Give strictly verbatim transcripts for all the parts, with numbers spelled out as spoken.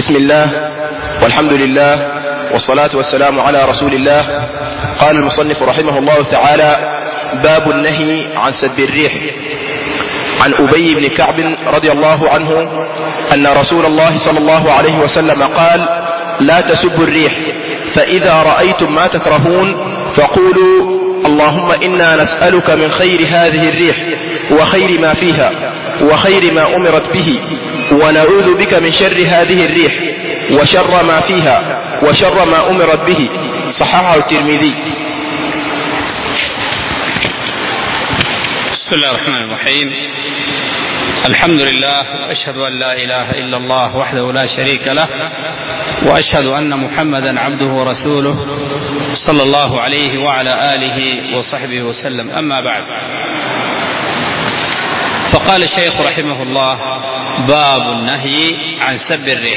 بسم الله والحمد لله والصلاة والسلام على رسول الله. قال المصنف رحمه الله تعالى: باب النهي عن سب الريح. عن أبي بن كعب رضي الله عنه أن رسول الله صلى الله عليه وسلم قال: لا تسبوا الريح، فإذا رأيتم ما تكرهون فقولوا: اللهم إنا نسألك من خير هذه الريح وخير ما فيها وخير ما أمرت به، ونعوذ بك من شر هذه الريح وشر ما فيها وشر ما أمرت به. صححه الترمذي. بسم الله الرحمن الرحيم. الحمد لله، وأشهد أن لا إله إلا الله وحده لا شريك له، وأشهد أن محمدا عبده ورسوله صلى الله عليه وعلى آله وصحبه وسلم. أما بعد، فقال الشيخ رحمه الله: باب النهي عن سب الريح.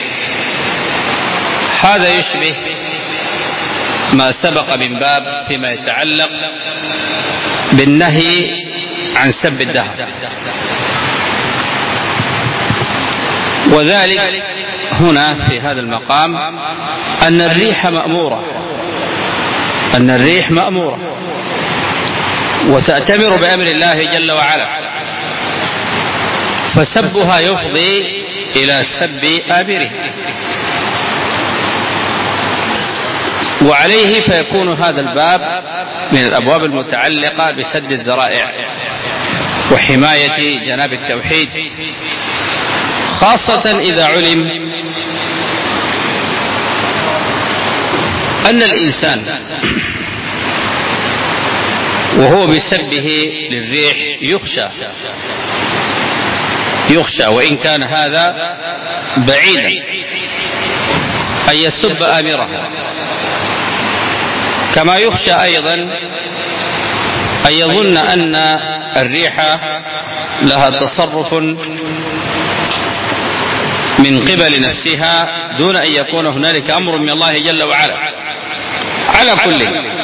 هذا يشبه ما سبق من باب فيما يتعلق بالنهي عن سب الدهر، وذلك هنا في هذا المقام أن الريح مأمورة أن الريح مأمورة وتأتمر بأمر الله جل وعلا، فسبها يفضي إلى سب آمره، وعليه فيكون هذا الباب من الأبواب المتعلقة بسد الذرائع وحماية جناب التوحيد، خاصة إذا علم أن الإنسان وهو بسبه للريح يخشى يخشى وإن كان هذا بعيدا أن يسب آمرها، كما يخشى أيضا أن يظن أن الريح لها تصرف من قبل نفسها دون أن يكون هنالك أمر من الله جل وعلا. على كل،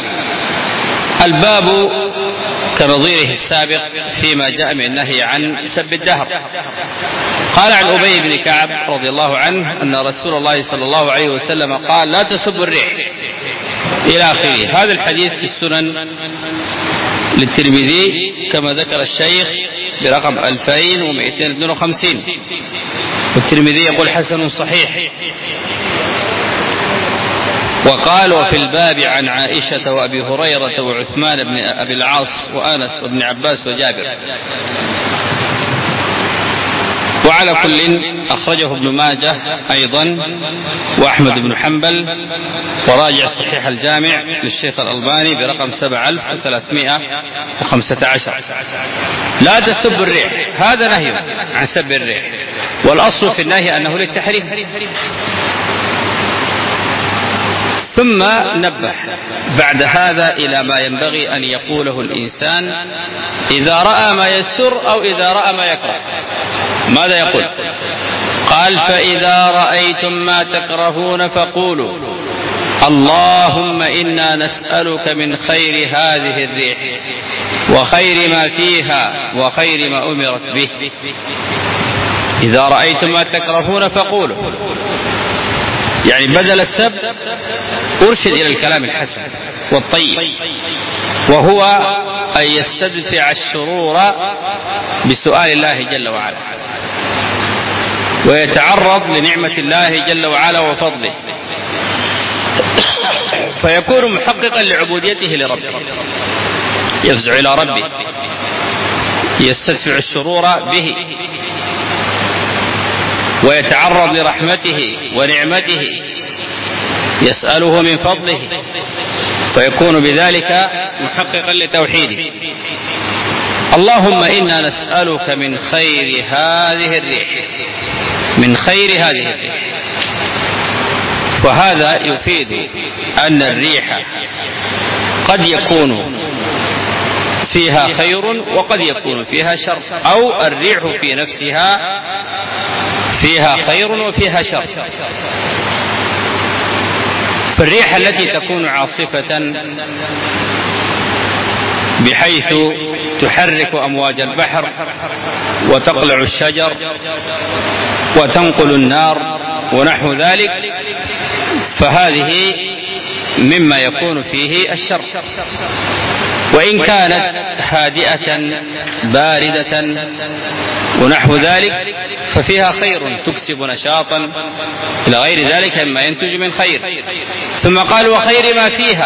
الباب كنظيره السابق فيما جاء من النهي عن سب الدهر. قال عن أبي بن كعب رضي الله عنه أن رسول الله صلى الله عليه وسلم قال: لا تسبوا الريح، إلى آخره. هذا الحديث في السنن للترمذي كما ذكر الشيخ برقم ألفين ومئتين واثنين وخمسين، والترمذي يقول حسن صحيح. وقال: وفي الباب عن عائشة وأبي هريرة وعثمان بن أبي العاص وأنس وابن عباس وجابر. وعلى كل، أخرجه ابن ماجه أيضا وأحمد بن حنبل، وراجع صحيح الجامع للشيخ الألباني برقم سبعة آلاف وثلاثمائة وخمسة عشر. لا تسب الريح، هذا نهي عن سب الريح، والأصل في النهي أنه للتحريم. ثم نبه بعد هذا إلى ما ينبغي أن يقوله الإنسان إذا رأى ما يسر أو إذا رأى ما يكره. ماذا يقول؟ قال: فإذا رأيتم ما تكرهون فقولوا: اللهم إنا نسألك من خير هذه الريح وخير ما فيها وخير ما أمرت به. إذا رأيتم ما تكرهون فقولوا، يعني بدل السب أرشد إلى الكلام الحسن والطيب، وهو أن يستدفع الشرور بسؤال الله جل وعلا، ويتعرض لنعمة الله جل وعلا وفضله، فيكون محققا لعبوديته لربه، يفزع إلى ربه، يستدفع الشرور به، ويتعرض لرحمته ونعمته، يسأله من فضله، فيكون بذلك محققا لتوحيده. اللهم إنا نسألك من خير هذه الريح، من خير هذه الريح. وهذا يفيد أن الريح قد يكون فيها خير وقد يكون فيها شر، أو الريح في نفسها فيها خير وفيها شر. فالريح التي تكون عاصفة بحيث تحرك أمواج البحر وتقلع الشجر وتنقل النار ونحو ذلك، فهذه مما يكون فيه الشر. وإن كانت هادئة باردة ونحو ذلك ففيها خير، تكسب نشاطا إلى غير ذلك مما ينتج من خير. ثم قال وخير ما فيها،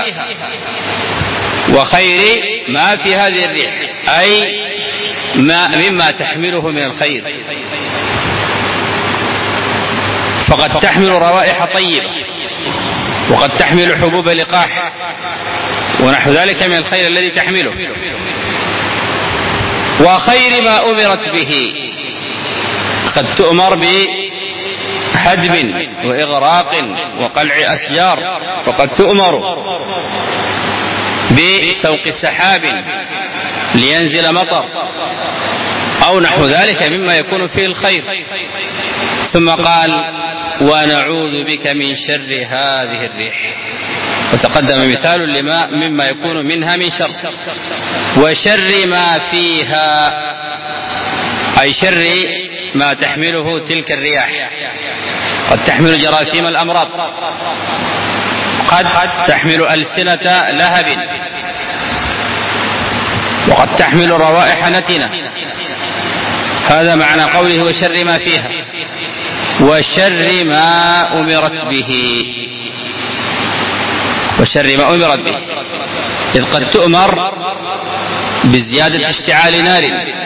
وخير ما في هذه الريح أي ما مما تحمله من الخير، فقد تحمل روائح طيبة، وقد تحمل حبوب لقاح ونحو ذلك من الخير الذي تحمله. وخير ما أمرت به، قد تؤمر بهدم وإغراق وقلع أشجار، وقد تؤمر بسوق سحاب لينزل مطر أو نحو ذلك مما يكون فيه الخير. ثم قال ونعوذ بك من شر هذه الريح، وتقدم مثال لما مما يكون منها من شر. وشر ما فيها أي شر ما تحمله تلك الرياح، قد تحمل جراثيم الأمراض، قد تحمل ألسنة لهب، وقد تحمل روائح نتنة. هذا معنى قوله وشر ما فيها. وشر ما أمرت به، وشر ما أمرت به، إذ قد تؤمر بزيادة اشتعال نار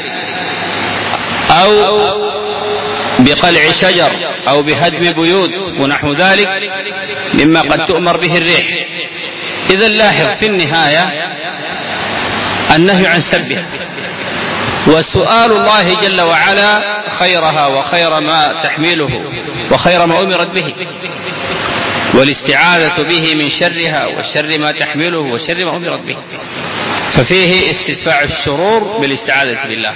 أو بقلع شجر أو بهدم بيوت ونحو ذلك مما قد تؤمر به الريح. إذا لاحظ في النهاية النهي عن سبها، وسؤال الله جل وعلا خيرها وخير ما تحمله وخير ما أمرت به، والاستعاذة به من شرها وشر ما تحمله وشر ما أمرت به، ففيه استدفاع الشرور بالاستعاذة بالله،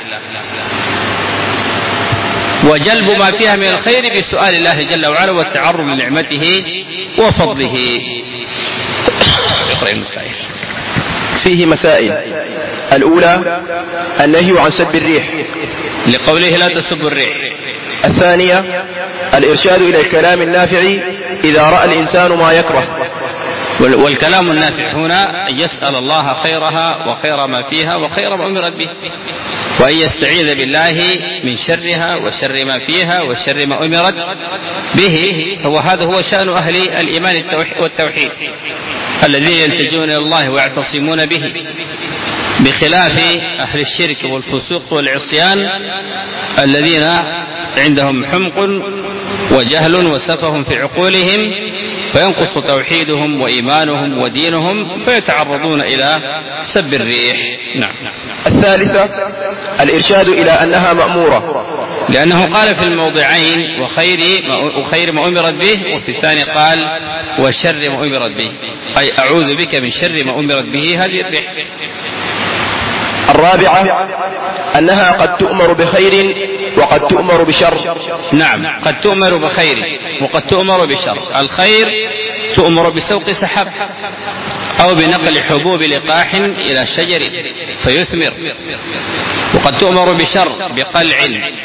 وجلب ما فيها من الخير بسؤال الله جل وعلا والتعرض لنعمته وفضله. اقرأ المسائل. فيه مسائل. الأولى النهي عن سب الريح لقوله لا تسبوا الريح. الثانية الإرشاد إلى الكلام النافع إذا رأى الإنسان ما يكره. والكلام النافع هنا أن يسأل الله خيرها وخير ما فيها وخير ما أمرت به، وأن يستعيذ بالله من شرها وشر ما فيها وشر ما أمرت به. وهذا هو شأن أهل الإيمان والتوحيد الذين يلتجون إلى الله ويعتصمون به، بخلاف أهل الشرك والفسوق والعصيان الذين عندهم حمق وجهل وسفه في عقولهم، فينقص توحيدهم وإيمانهم ودينهم فيتعرضون إلى سب الريح. نعم. الثالثة الإرشاد إلى أنها مأمورة، لأنه قال في الموضعين وخير ما, وخير ما أمرت به، وفي الثاني قال وشر ما أمرت به، أي أعوذ بك من شر ما أمرت به هذه الريح. الرابعة أنها قد تؤمر بخير وقد تؤمر بشر. نعم، قد تؤمر بخير وقد تؤمر بشر. الخير تؤمر بسوق سحاب أو بنقل حبوب لقاح إلى شجر فيثمر، وقد تؤمر بشر بقلع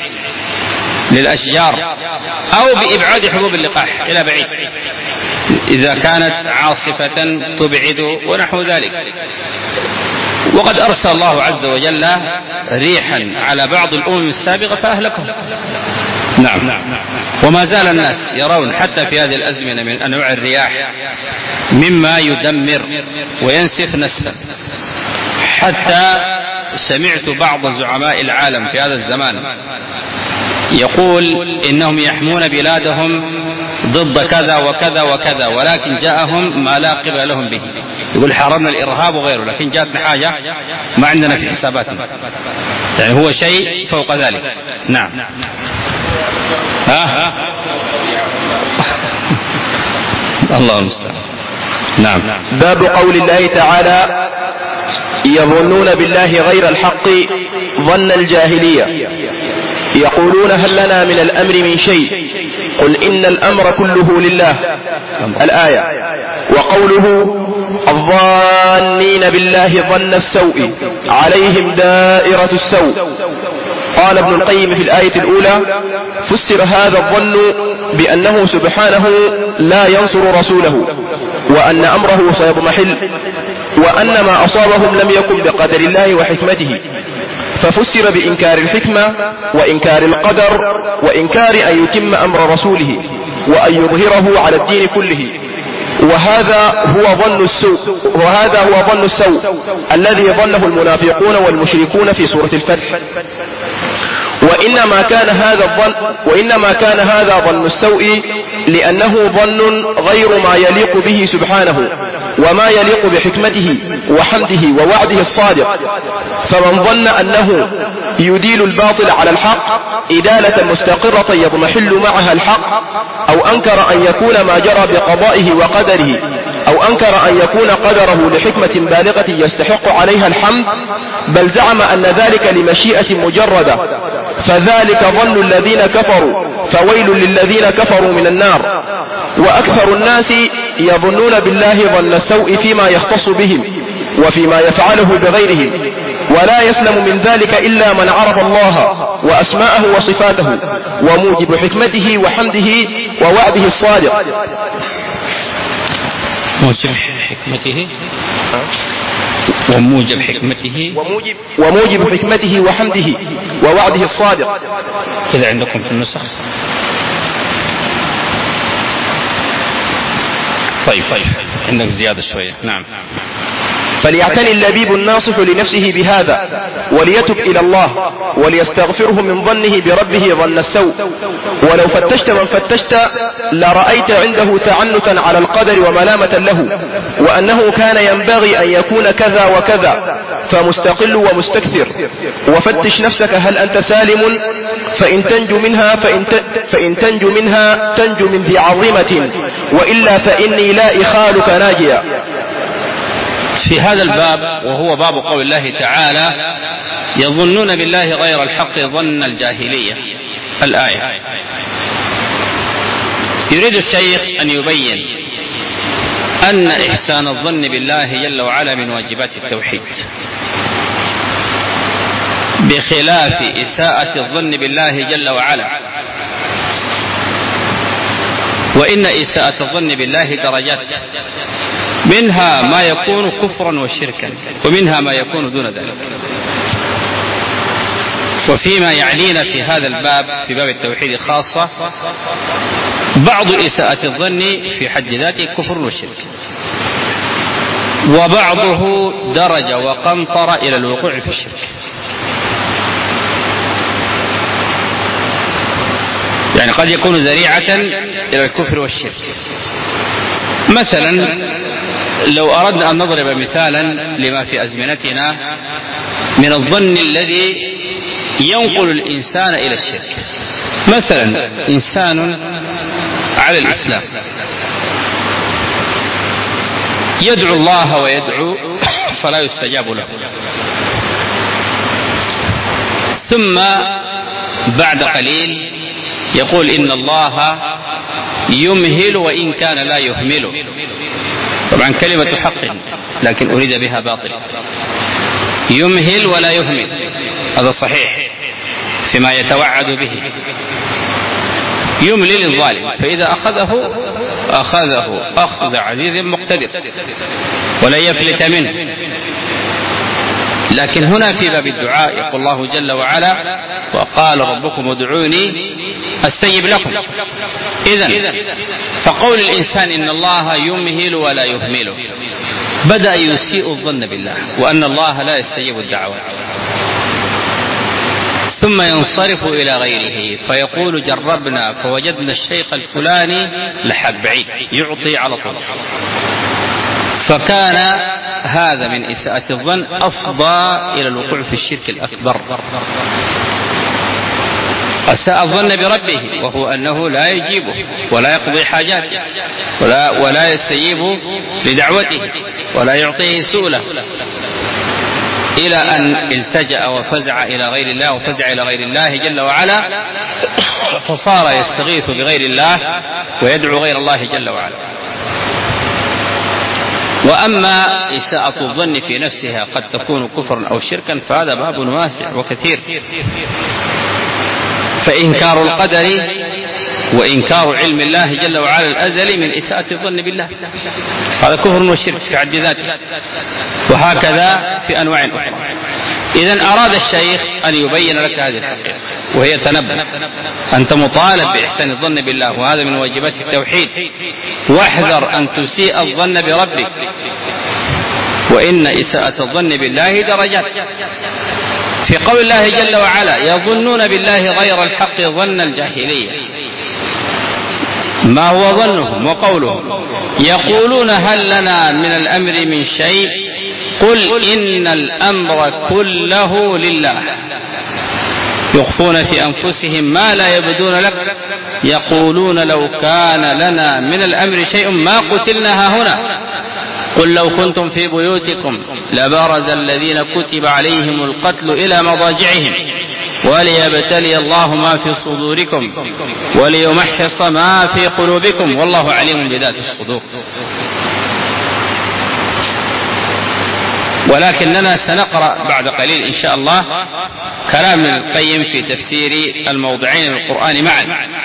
للأشجار أو بإبعاد حبوب اللقاح إلى بعيد إذا كانت عاصفة تبعد ونحو ذلك. وقد أرسل الله عز وجل ريحا على بعض الأمم السابقة فأهلكهم. نعم. وما زال الناس يرون حتى في هذه الأزمنة من أنواع الرياح مما يدمر وينسف نسفا، حتى سمعت بعض زعماء العالم في هذا الزمان يقول إنهم يحمون بلادهم ضد كذا وكذا وكذا، ولكن جاءهم ما لا قبل لهم به. يقول حاربنا الإرهاب وغيره، لكن جاءتنا حاجة ما عندنا في حساباتنا، يعني هو شيء فوق ذلك. نعم. ها الله المستعان. نعم. باب قول الله تعالى يظنون بالله غير الحق ظن الجاهلية، يقولون هل لنا من الأمر من شيء قل إن الأمر كله لله. الآية. وقوله الظانين بالله ظن السوء عليهم دائرة السوء. قال ابن القيم في الآية الأولى فسر هذا الظن بأنه سبحانه لا ينصر رسوله، وأن أمره سيضمحل، وأن ما أصابهم لم يكن بقدر الله وحكمته، ففسر بإنكار الحكمة وإنكار القدر وإنكار أن يتم أمر رسوله وأن يظهره على الدين كله. وهذا هو ظن السوء وهذا هو ظن السوء الذي ظنه المنافقون والمشركون في سورة الفتح. وإنما كان هذا الظن وإنما كان هذا ظن السوء لأنه ظن غير ما يليق به سبحانه وما يليق بحكمته وحمده ووعده الصادق. فمن ظن أنه يديل الباطل على الحق إدالة مستقرة يضمحل معها الحق، أو أنكر أن يكون ما جرى بقضائه وقدره، أو أنكر أن يكون قدره لحكمة بالغة يستحق عليها الحمد، بل زعم أن ذلك لمشيئة مجردة، فذلك ظن الذين كفروا، فويل للذين كفروا من النار. وأكثر الناس يظنون بالله ظن السوء فيما يختص بهم وفيما يفعله بغيرهم، ولا يسلم من ذلك إلا من عرف الله وأسماءه وصفاته وموجب حكمته وحمده ووعده الصادق. موجب حكمته وموجب حكمته وموجب, وموجب حكمته وحمده ووعده الصادق. إذا عندكم في النسخ. طيب طيب عندك زيادة شوية. نعم. فليعتني اللبيب الناصح لنفسه بهذا وليتب إلى الله وليستغفره من ظنه بربه ظن السوء. ولو فتشت من فتشت لرأيت عنده تعنتا على القدر وملامة له، وأنه كان ينبغي أن يكون كذا وكذا، فمستقل ومستكثر. وفتش نفسك هل أنت سالم، فإن تنجو منها فإن, فإن تنجو منها تنجو من ذي عظيمة، وإلا فإني لا إخالك ناجيا. في هذا الباب، وهو باب قول الله تعالى: يظنون بالله غير الحق ظن الجاهلية، الآية. يريد الشيخ أن يبين أن إحسان الظن بالله جل وعلا من واجبات التوحيد، بخلاف إساءة الظن بالله جل وعلا. وإن إساءة الظن بالله درجات، منها ما يكون كفرا وشركا، ومنها ما يكون دون ذلك. وفيما يعنينا في هذا الباب، في باب التوحيد خاصة، بعض إساءة الظن في حد ذاته كفر وشرك، وبعضه درجة وقنطرة إلى الوقوع في الشرك. يعني قد يكون ذريعة إلى الكفر والشرك. مثلا لو أردنا أن نضرب مثالا لما في أزمنتنا من الظن الذي ينقل الإنسان إلى الشرك. مثلا إنسان على الإسلام يدعو الله ويدعو فلا يستجاب له، ثم بعد قليل يقول إن الله يمهل وإن كان لا يهمل. طبعا كلمة حق لكن أريد بها باطل. يمهل ولا يهمل، هذا صحيح فيما يتوعد به. يملي للظالم، فإذا أخذه أخذه أخذ عزيز مقتدر ولا يفلت منه. لكن هنا في باب الدعاء يقول الله جل وعلا: وقال ربكم ادعوني أستجب لكم. إذن فقول الإنسان إن الله يمهل ولا يهمل بدأ يسيء الظن بالله، وأن الله لا يستجيب الدعوات، ثم ينصرف إلى غيره فيقول جربنا فوجدنا الشيخ الفلاني لحق بعيد يعطي على طول. فكان هذا من إساءة الظن أفضى إلى الوقوع في الشرك الأكبر. أساء الظن بربه، وهو أنه لا يجيبه ولا يقضي حاجاته ولا, ولا يستجيب لدعوته ولا يعطيه سؤله، إلى أن التجأ وفزع إلى غير الله وفزع إلى غير الله جل وعلا، فصار يستغيث بغير الله ويدعو غير الله جل وعلا. وأما إساءة الظن في نفسها قد تكون كفرا أو شركا، فهذا باب واسع وكثير. فإنكار القدر وإنكار علم الله جل وعلا الأزلي من إساءة الظن بالله، هذا كفر وشرك في حد ذاته، وهكذا في أنواع أخرى. إذن أراد الشيخ أن يبين لك هذه الحقيقة، وهي تنبه، أنت مطالب بإحسان الظن بالله، وهذا من واجبات التوحيد، واحذر أن تسيء الظن بربك، وإن إساءة الظن بالله درجات. في قول الله جل وعلا يظنون بالله غير الحق ظن الجاهلية، ما هو ظنهم وقولهم؟ يقولون هل لنا من الأمر من شيء قل إن الأمر كله لله، يخفون في أنفسهم ما لا يبدون لك، يقولون لو كان لنا من الأمر شيء ما قتلنا هنا، قل لو كنتم في بيوتكم لبرز الذين كتب عليهم القتل إلى مضاجعهم وليبتلي الله ما في صدوركم وليمحص ما في قلوبكم والله عليم بذات الصدور. ولكننا سنقرأ بعد قليل إن شاء الله كلام ابن القيم في تفسير الموضعين من القرآن معا.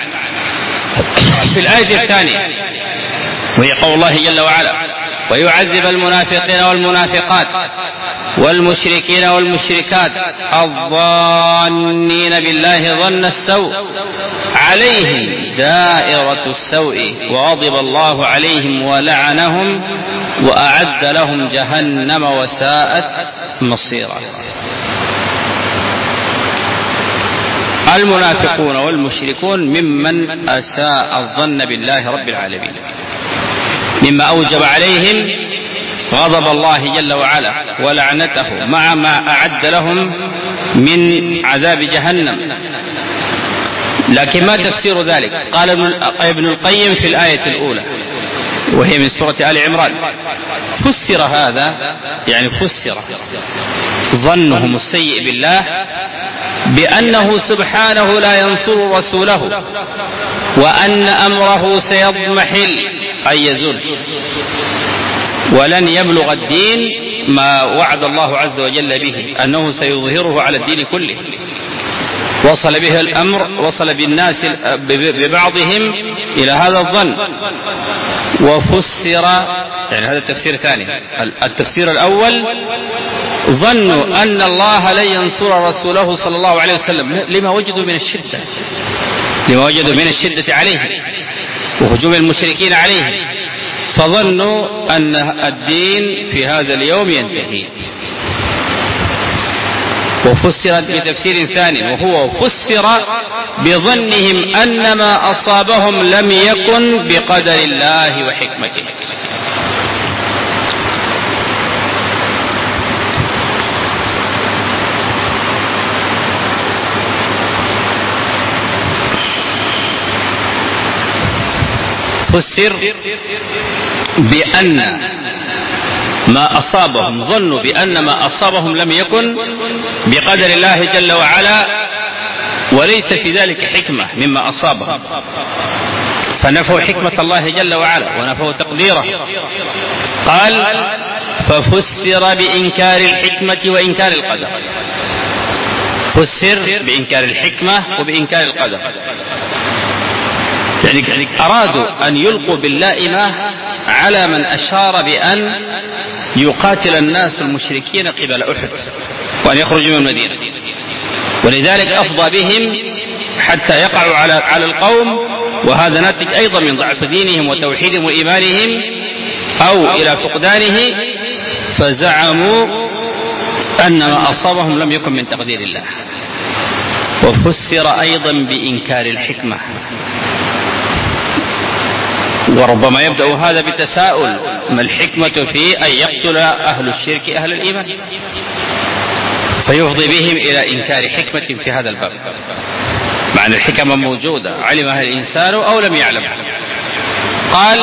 في الآية الثانية وهي قول الله جل وعلا ويعذب المنافقين والمنافقات والمشركين والمشركات الظانين بالله ظن السوء عليهم دائرة السوء وغضب الله عليهم ولعنهم وأعد لهم جهنم وساءت مصيرا. المنافقون والمشركون ممن أساء الظن بالله رب العالمين، مما أوجب عليهم غضب الله جل وعلا ولعنته مع ما أعد لهم من عذاب جهنم. لكن ما تفسير ذلك؟ قال ابن القيم في الآية الأولى وهي من سورة آل عمران فسر هذا، يعني فسر ظنهم السيء بالله بأنه سبحانه لا ينصر رسوله وأن أمره سيضمحل أي يزول ولن يبلغ الدين ما وعد الله عز وجل به أنه سيظهره على الدين كله. وصل به الأمر، وصل بالناس ببعضهم إلى هذا الظن. وفسر، يعني هذا التفسير الثاني. التفسير الأول ظنوا أن الله لن ينصر رسوله صلى الله عليه وسلم لما وجدوا من الشدة لما وجدوا من الشدة عليه وهجوم المشركين عليه، فظنوا أن الدين في هذا اليوم ينتهي. وفسرت بتفسير ثاني وهو فسر بظنهم أن ما أصابهم لم يكن بقدر الله وحكمته. فسر بأن ما أصابهم، ظنوا بأن ما أصابهم لم يكن بقدر الله جل وعلا وليس في ذلك حكمة مما أصابهم، فنفوا حكمة الله جل وعلا ونفوا تقديره. قال ففسر بإنكار الحكمة وإنكار القدر، فسر بإنكار الحكمة وبإنكار القدر، يعني أرادوا أن يلقوا باللائمة على من أشار بأن يقاتل الناس المشركين قبل أحد وأن يخرجوا من المدينة، ولذلك أفضى بهم حتى يقعوا على على القوم، وهذا ناتج أيضا من ضعف دينهم وتوحيدهم وإيمانهم أو إلى فقدانه، فزعموا أن ما أصابهم لم يكن من تقدير الله. وفسر أيضا بإنكار الحكمة، وربما يبدأ هذا بتساؤل ما الحكمة في أن يقتل أهل الشرك أهل الإيمان، فيفضي بهم إلى إنكار حكمة في هذا الباب، مع أن الحكمة موجودة علمها الإنسان أو لم يعلم. قال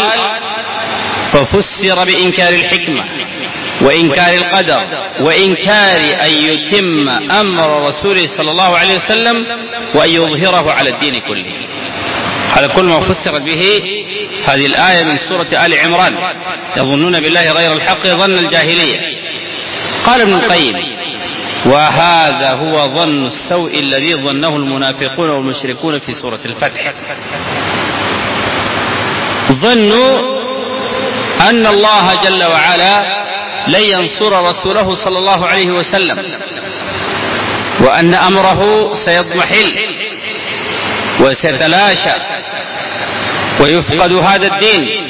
ففسر بإنكار الحكمة وإنكار القدر وإنكار أن يتم أمر رسوله صلى الله عليه وسلم وأن يظهره على الدين كله. هذا كل ما فسرت به هذه الآية من سورة آل عمران، يظنون بالله غير الحق ظن الجاهلية. قال ابن القيم وهذا هو ظن السوء الذي ظنه المنافقون والمشركون في سورة الفتح. ظنوا أن الله جل وعلا لن ينصر رسوله صلى الله عليه وسلم، وأن أمره سيضمحل وسيتلاشى ويفقد هذا الدين.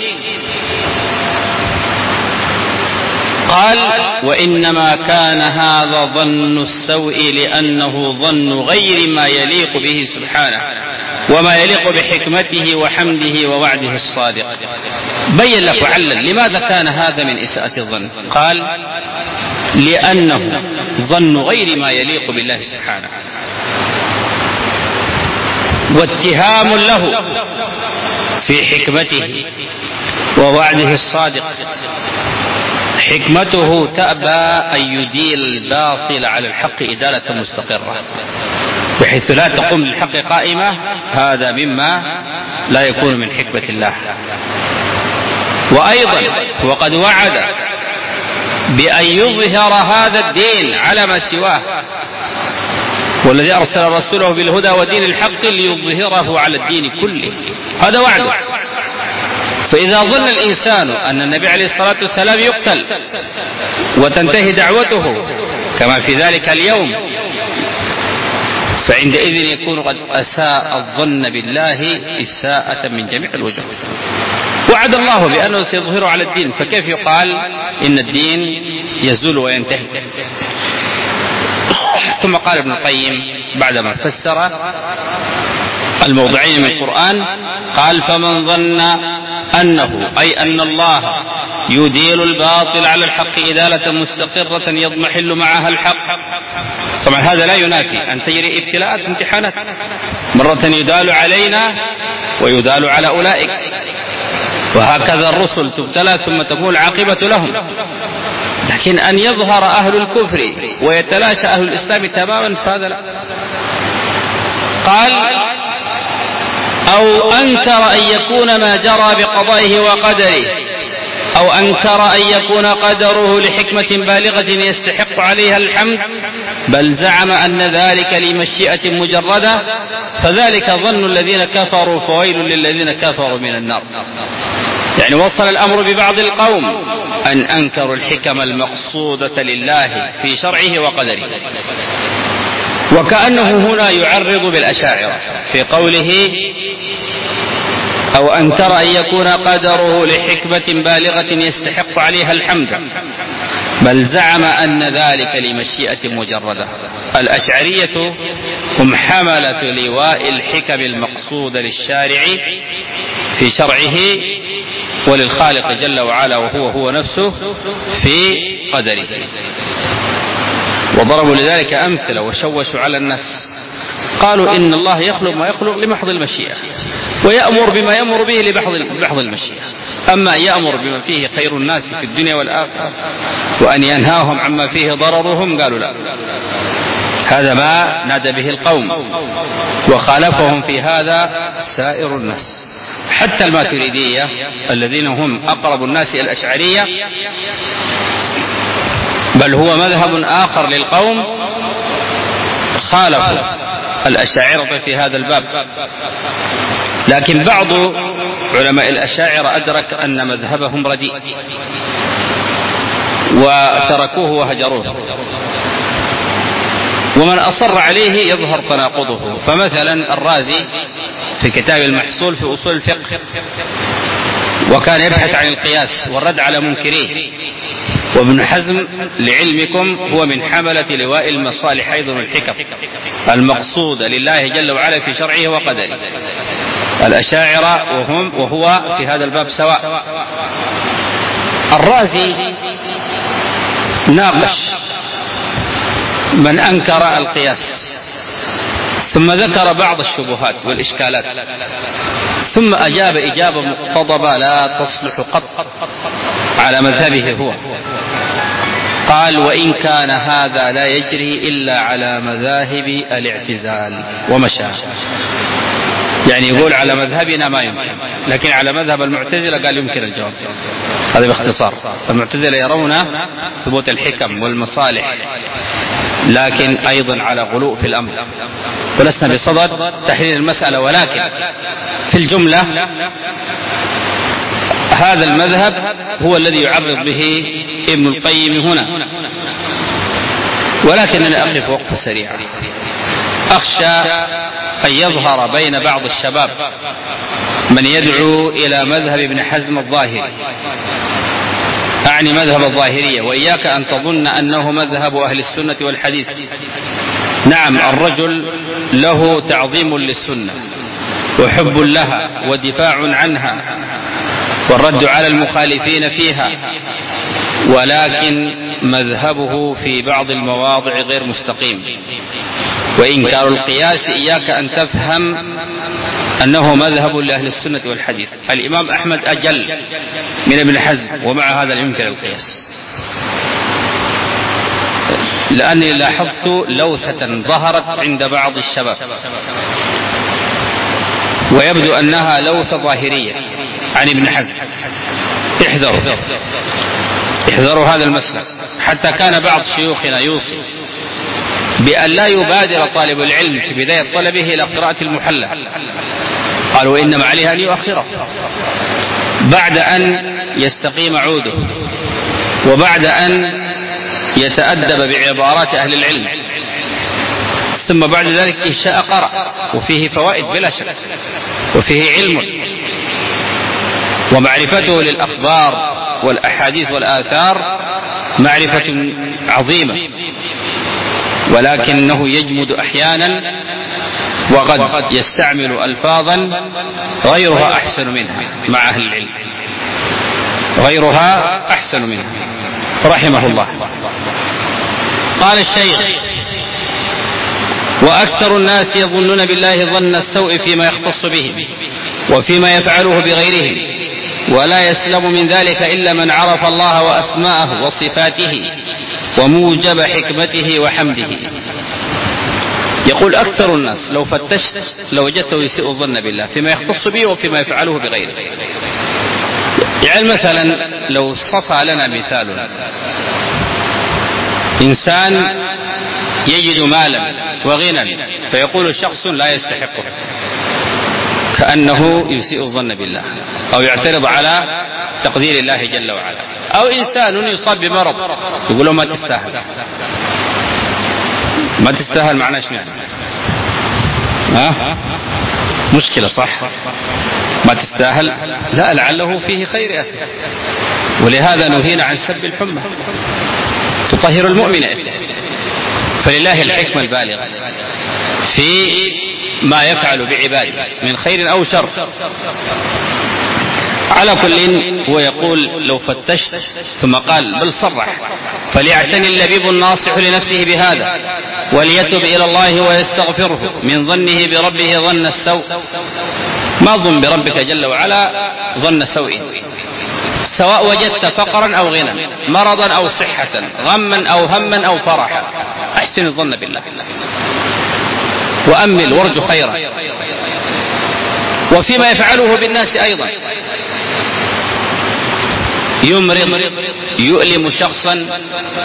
قال: وإنما كان هذا ظن السوء لأنه ظن غير ما يليق به سبحانه وما يليق بحكمته وحمده ووعده الصادق. بين لك وعلل لماذا كان هذا من إساءة الظن. قال: لأنه ظن غير ما يليق بالله سبحانه، واتهام له في حكمته ووعده الصادق. حكمته تأبى أن يديل الباطل على الحق إدالة مستقرة بحيث لا تقوم للحق قائمة، هذا مما لا يكون من حكمة الله. وأيضا وقد وعد بأن يظهر هذا الدين على ما سواه، والذي أرسل رسوله بالهدى ودين الحق ليظهره على الدين كله، هذا وعده. فإذا ظن الإنسان أن النبي عليه الصلاة والسلام يقتل وتنتهي دعوته كما في ذلك اليوم، فعندئذ يكون قد أساء الظن بالله إساءة من جميع الوجوه. وعد الله بأنه سيظهره على الدين، فكيف يقال إن الدين يزول وينتهي؟ ثم قال ابن القيم بعدما فسر الموضعين من القرآن، قال: فمن ظن أنه أي أن الله يديل الباطل على الحق إدالة مستقرة يضمحل معها الحق. طبعا هذا لا ينافي أن تجري ابتلاءات وامتحانات، مرة يدال علينا ويدال على أولئك، وهكذا الرسل تبتلى ثم تكون العاقبة لهم. لكن أن يظهر أهل الكفر ويتلاشى أهل الإسلام تماما فهذا لا. قال: أو أنكر أن يكون ما جرى بقضائه وقدره، أو أنكر أن يكون قدره لحكمة بالغة يستحق عليها الحمد، بل زعم أن ذلك لمشيئة مجردة، فذلك ظن الذين كفروا فويل للذين كفروا من النار. يعني وصل الأمر ببعض القوم أن أنكروا الحكم المقصودة لله في شرعه وقدره، وكأنه هنا يعرض بالأشاعرة في قوله: أو أنكر أن يكون قدره لحكمة بالغة يستحق عليها الحمد، بل زعم أن ذلك لمشيئة مجردة. الأشعرية هم حملة لواء الحكم المقصودة للشارع في شرعه وللخالق جل وعلا وهو هو نفسه في قدره، وضربوا لذلك أمثلة وشوشوا على الناس. قالوا إن الله يخلق ما يخلق لمحض المشيئة، ويأمر بما يأمر به لبحض المشيئة، أما يأمر بما فيه خير الناس في الدنيا والآخرة وأن ينهاهم عما فيه ضررهم، قالوا لا. هذا ما نادى به القوم، وخالفهم في هذا سائر الناس، حتى الماتريدية الذين هم أقرب الناس إلى الأشعرية، بل هو مذهب آخر للقوم، خالفوا الأشاعرة في هذا الباب. لكن بعض علماء الأشاعرة أدرك أن مذهبهم رديء وتركوه وهجروه، ومن أصر عليه يظهر تناقضه. فمثلا الرازي في كتاب المحصول في أصول الفقه، وكان يبحث عن القياس والرد على منكريه. وابن حزم لعلمكم هو من حملة لواء المصالح أيضا والحكم المقصودة لله جل وعلا في شرعه وقدره. الأشاعرة وهم وهو في هذا الباب سواء. الرازي ناقش من أنكر القياس، ثم ذكر بعض الشبهات والإشكالات، ثم أجاب إجابة مقتضبة لا تصلح قط على مذهبه هو. قال: وإن كان هذا لا يجري إلا على مذاهب الاعتزال ومشى. يعني يقول على مذهبنا ما يمكن، لكن على مذهب المعتزلة قال يمكن الجواب. هذا باختصار. المعتزلة يرون ثبوت الحكم والمصالح، لكن أيضا على غلو في الأمر. ولسنا بصدد تحليل المسألة، ولكن في الجملة هذا المذهب هو الذي يعرض به ابن القيم هنا، ولكنني أقف وقفة سريعة. أخشى أن يظهر بين بعض الشباب من يدعو إلى مذهب ابن حزم الظاهري، أعني مذهب الظاهرية، وإياك أن تظن أنه مذهب أهل السنة والحديث. نعم، الرجل له تعظيم للسنة وحب لها ودفاع عنها والرد على المخالفين فيها، ولكن مذهبه في بعض المواضع غير مستقيم. وإنكار القياس إياك أن تفهم أنه مذهب لأهل السنة والحديث. الإمام أحمد أجل من ابن حزم، ومع هذا ينكر القياس، لأني لاحظت لوثة ظهرت عند بعض الشباب، ويبدو أنها لوثة ظاهرية عن ابن حزم. احذروا احذروا هذا المسلك. حتى كان بعض شيوخنا يوصي بأن لا يبادر طالب العلم في بداية طلبه إلى قراءة المحلى، قالوا إنما عليه أن يؤخره بعد أن يستقيم عوده، وبعد أن يتأدب بعبارات أهل العلم، ثم بعد ذلك إن شاء قرأ، وفيه فوائد بلا شك، وفيه علم ومعرفته للأخبار والأحاديث والآثار معرفة عظيمة، ولكنه يجمد أحيانا وقد يستعمل ألفاظا غيرها أحسن منها مع أهل العلم، غيرها أحسن منها رحمه الله. قال الشيخ: وأكثر الناس يظنون بالله ظن السوء فيما يختص به وفيما يفعله بغيره، ولا يسلم من ذلك إلا من عرف الله وأسماءه وصفاته وموجب حكمته وحمده. يقول أكثر الناس لو فتشت لوجدته يسيء الظن بالله فيما يختص به وفيما يفعله بغيره. يعني مثلا لو صفى لنا مثال: إنسان يجد مالا وغنى فيقول شخص لا يستحقه، كأنه يسيء الظن بالله أو يعترض على تقدير الله جل وعلا. أو إنسان يصاب بمرض يقول له ما تستاهل، ما تستاهل معناه شنو؟ ها؟ مشكلة صح؟ ما تستاهل؟ لا، لعله فيه خير يا أخي. ولهذا نهينا عن سب الحمى، تطهر المؤمن يا أخي. فلله الحكمة البالغة في ما يفعل بعباده من خير أو شر. على كل هو يقول لو فتشت، ثم قال بل صرح: فليعتني اللبيب الناصح لنفسه بهذا وليتب إلى الله ويستغفره من ظنه بربه ظن السوء. ما ظن بربك جل وعلا ظن سوء، سواء وجدت فقرا أو غنى، مرضا أو صحة، غما أو هما أو فرحا، أحسن الظن بالله وأمل وارجو خيرا. وفيما يفعله بالناس أيضا، يمرض يؤلم شخصا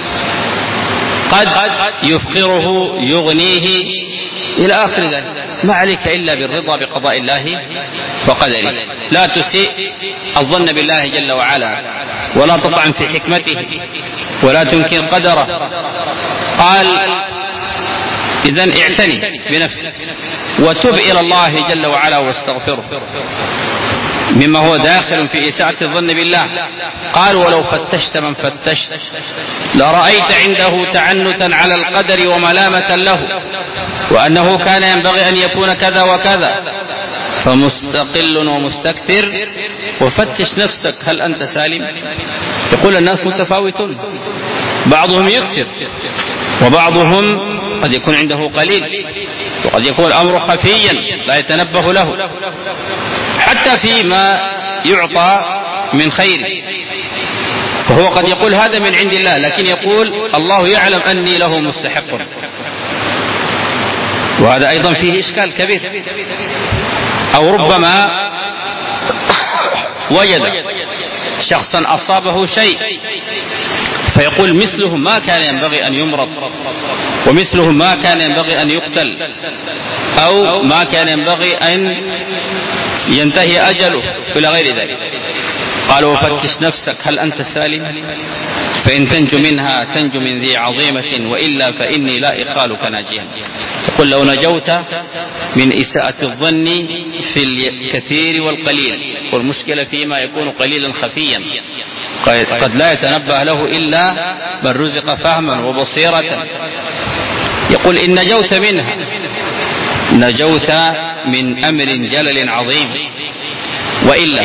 قد يفقره يغنيه إلى آخر ذلك، ما عليك إلا بالرضا بقضاء الله وقدره. لا تسيء الظن بالله جل وعلا، ولا تطعن في حكمته، ولا تنكر قدره. قال: إذن اعتني بنفسك وتب إلى الله جل وعلا واستغفره، مما هو داخل في إساءة الظن بالله. قال: ولو فتشت من فتشت لرأيت عنده تعنتا على القدر وملامة له، وأنه كان ينبغي أن يكون كذا وكذا، فمستقل ومستكثر. وفتش نفسك هل أنت سالم؟ يقول الناس متفاوتون، بعضهم يكثر وبعضهم قد يكون عنده قليل، وقد يكون الأمر خفيا لا يتنبه له، حتى فيما يعطى من خير، فهو قد يقول هذا من عند الله، لكن يقول الله يعلم أني له مستحق، وهذا أيضا فيه إشكال كبير. أو ربما وجد شخصا أصابه شيء فيقول مثله ما كان ينبغي أن يمرض، ومثله ما كان ينبغي أن يقتل، أو ما كان ينبغي أن ينتهي أجله إلى غير ذلك. قال وفتش نفسك هل أنت سالم، فإن تنجو منها تنجو من ذي عظيمة، وإلا فإني لا إخالك ناجيا. يقول لو نجوت من إساءة الظن في الكثير والقليل، والمشكلة فيما يكون قليلا خفيا قد لا يتنبه له إلا من رزق فهما وبصيرة. يقول إن نجوت منها نجوت من أمر جلل عظيم، وإلا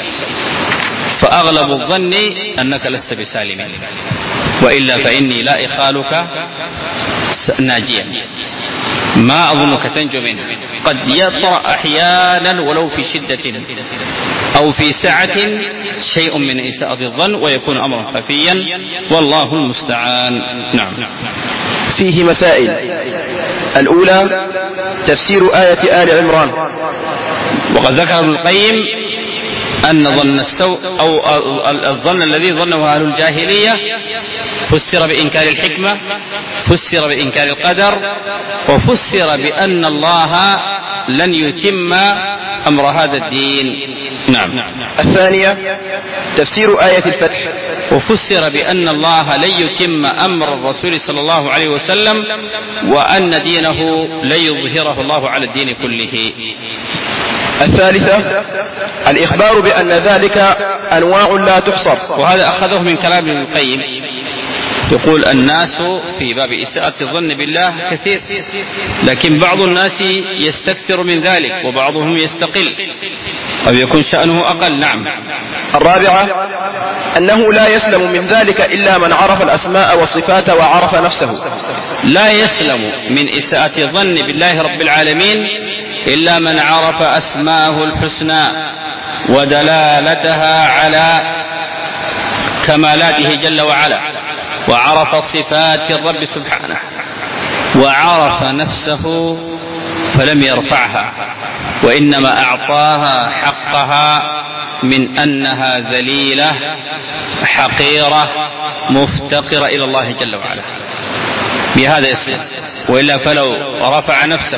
فأغلب الظن أنك لست بسالم، وإلا فإني لا إخالك ناجيا، ما أظنك تنجو منه. قد يطرأ أحيانا ولو في شدة أو في سعة شيء من إساءة الظن ويكون أمرا خفيا، والله المستعان. نعم. فيه مسائل. الأولى تفسير آية آل عمران. وقد ذكر ابن القيم أن ظن السوء أو الظن الذي ظنه أهل الجاهلية فسر بإنكار الحكمة، فسر بإنكار القدر، وفسر بأن الله لن يتم أمر هذا الدين. نعم. الثانية تفسير آية الفتح. وفسر بأن الله لن يتم أمر الرسول صلى الله عليه وسلم، وأن دينه لن يظهره الله على الدين كله. الثالثة الإخبار بأن ذلك أنواع لا تحصر، وهذا أخذه من كلام ابن القيم. يقول الناس في باب إساءة الظن بالله كثير، لكن بعض الناس يستكثر من ذلك وبعضهم يستقل أو يكون شأنه أقل. نعم. الرابعة أنه لا يسلم من ذلك إلا من عرف الأسماء والصفات وعرف نفسه. لا يسلم من إساءة الظن بالله رب العالمين إلا من عرف أسماءه الحسنى ودلالتها على كمالاته جل وعلا، وعرف صفات الرب سبحانه، وعرف نفسه فلم يرفعها، وإنما أعطاها حقها من أنها ذليلة حقيرة مفتقرة إلى الله جل وعلا. بهذا يسلم، وإلا فلو رفع نفسه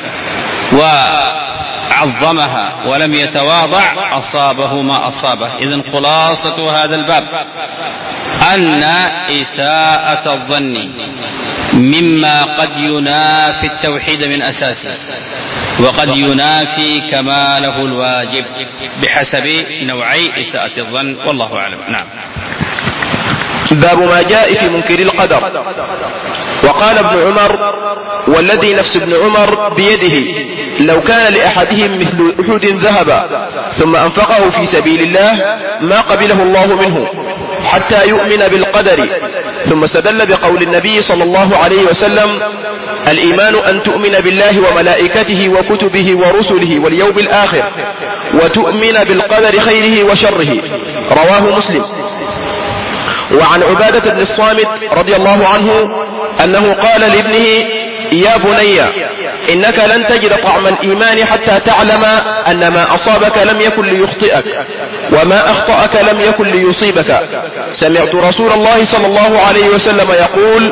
وعظمها ولم يتواضع أصابه ما أصابه. إذن خلاصة هذا الباب أن إساءة الظن مما قد ينافي التوحيد من أساسه، وقد ينافي كماله الواجب بحسب نوعي إساءة الظن، والله أعلم. نعم. باب ما جاء في منكر القدر. وقال ابن عمر والذي نفس ابن عمر بيده لو كان لأحدهم مثل أحد ذهبا ثم أنفقه في سبيل الله ما قبله الله منه حتى يؤمن بالقدر. ثم استدل بقول النبي صلى الله عليه وسلم الإيمان أن تؤمن بالله وملائكته وكتبه ورسله واليوم الآخر وتؤمن بالقدر خيره وشره. رواه مسلم. وعن عبادة بن الصامت رضي الله عنه أنه قال لابنه يا بني إنك لن تجد طعم الإيمان حتى تعلم أن ما أصابك لم يكن ليخطئك وما أخطأك لم يكن ليصيبك. سمعت رسول الله صلى الله عليه وسلم يقول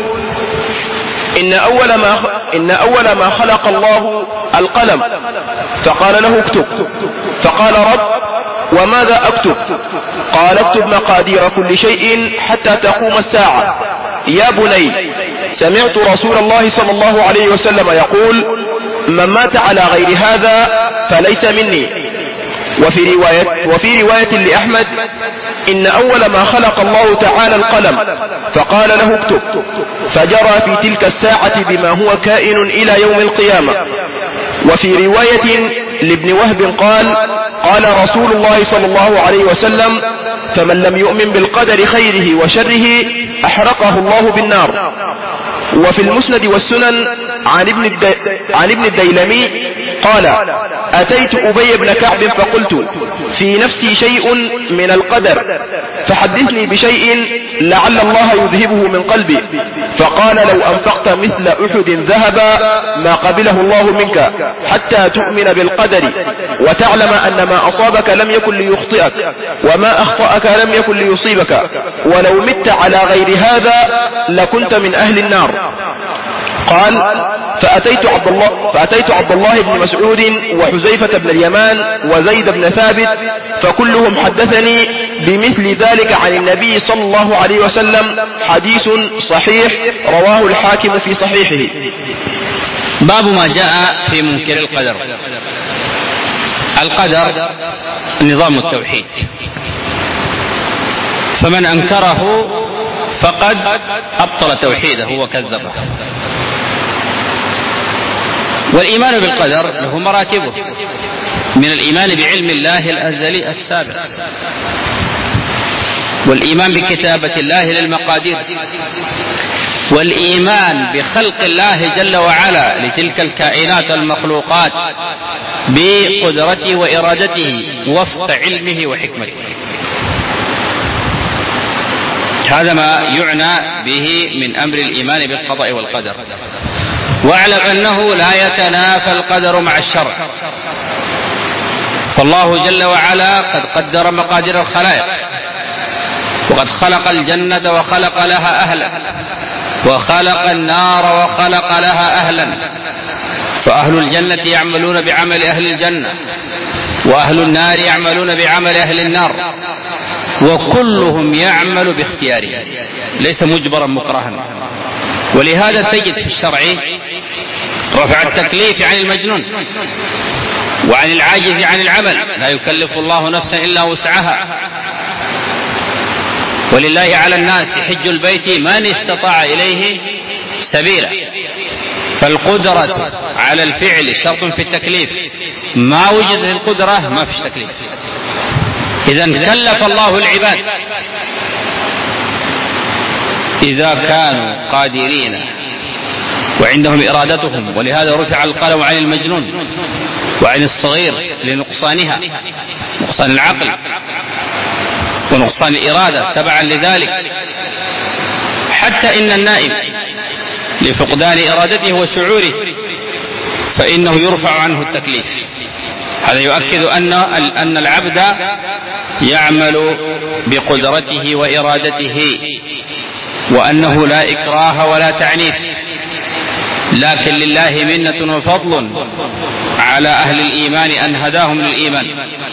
إن أول ما, إن أول ما خلق الله القلم فقال له اكتب، فقال رب وماذا أكتب؟ قال اكتب مقادير كل شيء حتى تقوم الساعة. يا بني سمعت رسول الله صلى الله عليه وسلم يقول من مات على غير هذا فليس مني. وفي رواية, وفي رواية لأحمد إن أول ما خلق الله تعالى القلم فقال له اكتب، فجرى في تلك الساعة بما هو كائن إلى يوم القيامة. وفي رواية لابن وهب قال قال رسول الله صلى الله عليه وسلم فمن لم يؤمن بالقدر خيره وشره أحرقه الله بالنار. وفي المسند والسنن عن ابن, الدي... عن ابن الديلمي قال أتيت أبي بن كعب فقلت في نفسي شيء من القدر فحدثني بشيء لعل الله يذهبه من قلبي. فقال لو أنفقت مثل أحد ذهبا ما قبله الله منك حتى تؤمن بالقدر وتعلم أن ما أصابك لم يكن ليخطئك وما أخطأك لم يكن ليصيبك ولو مت على غير هذا لكنت من أهل النار. قال فأتيت عبد الله, فأتيت عبد الله بن مسعود وحذيفة بن اليمان وزيد بن ثابت فكلهم حدثني بمثل ذلك عن النبي صلى الله عليه وسلم حديث صحيح رواه الحاكم في صحيحه. باب ما جاء في منكر القدر. القدر نظام التوحيد، فمن أنكره فقد أبطل توحيده وكذبه. والإيمان بالقدر له مراتبه، من الإيمان بعلم الله الأزلي السابق، والإيمان بكتابة الله للمقادير، والإيمان بخلق الله جل وعلا لتلك الكائنات المخلوقات بقدرته وإرادته وفق علمه وحكمته. هذا ما يعنى به من أمر الإيمان بالقضاء والقدر. واعلم أنه لا يتنافى القدر مع الشرع، فالله جل وعلا قد قدر مقادير الخلائق، وقد خلق الجنة وخلق لها أهلا، وخلق النار وخلق لها أهلا، فأهل الجنة يعملون بعمل أهل الجنة، وأهل النار يعملون بعمل أهل النار، وكلهم يعمل باختياره ليس مجبرا مكرها. ولهذا تجد في الشرع رفع التكليف عن المجنون وعن العاجز عن العمل، لا يكلف الله نفسا إلا وسعها. ولله على الناس حج البيت من استطاع إليه سبيلا، فالقدرة على الفعل شرط في التكليف، ما وجد القدرة ما فيش تكليف. إذن كلف الله العباد إذا كانوا قادرين وعندهم إرادتهم، ولهذا رفع القلم عن المجنون وعن الصغير لنقصانها، نقصان العقل ونقصان الإرادة تبعا لذلك، حتى إن النائم لفقدان إرادته وشعوره فإنه يرفع عنه التكليف. هذا يؤكد أن أن العبد يعمل بقدرته وإرادته، وأنه لا إكراه ولا تعنيف، لكن لله منة وفضل على أهل الإيمان أن هداهم للإيمان.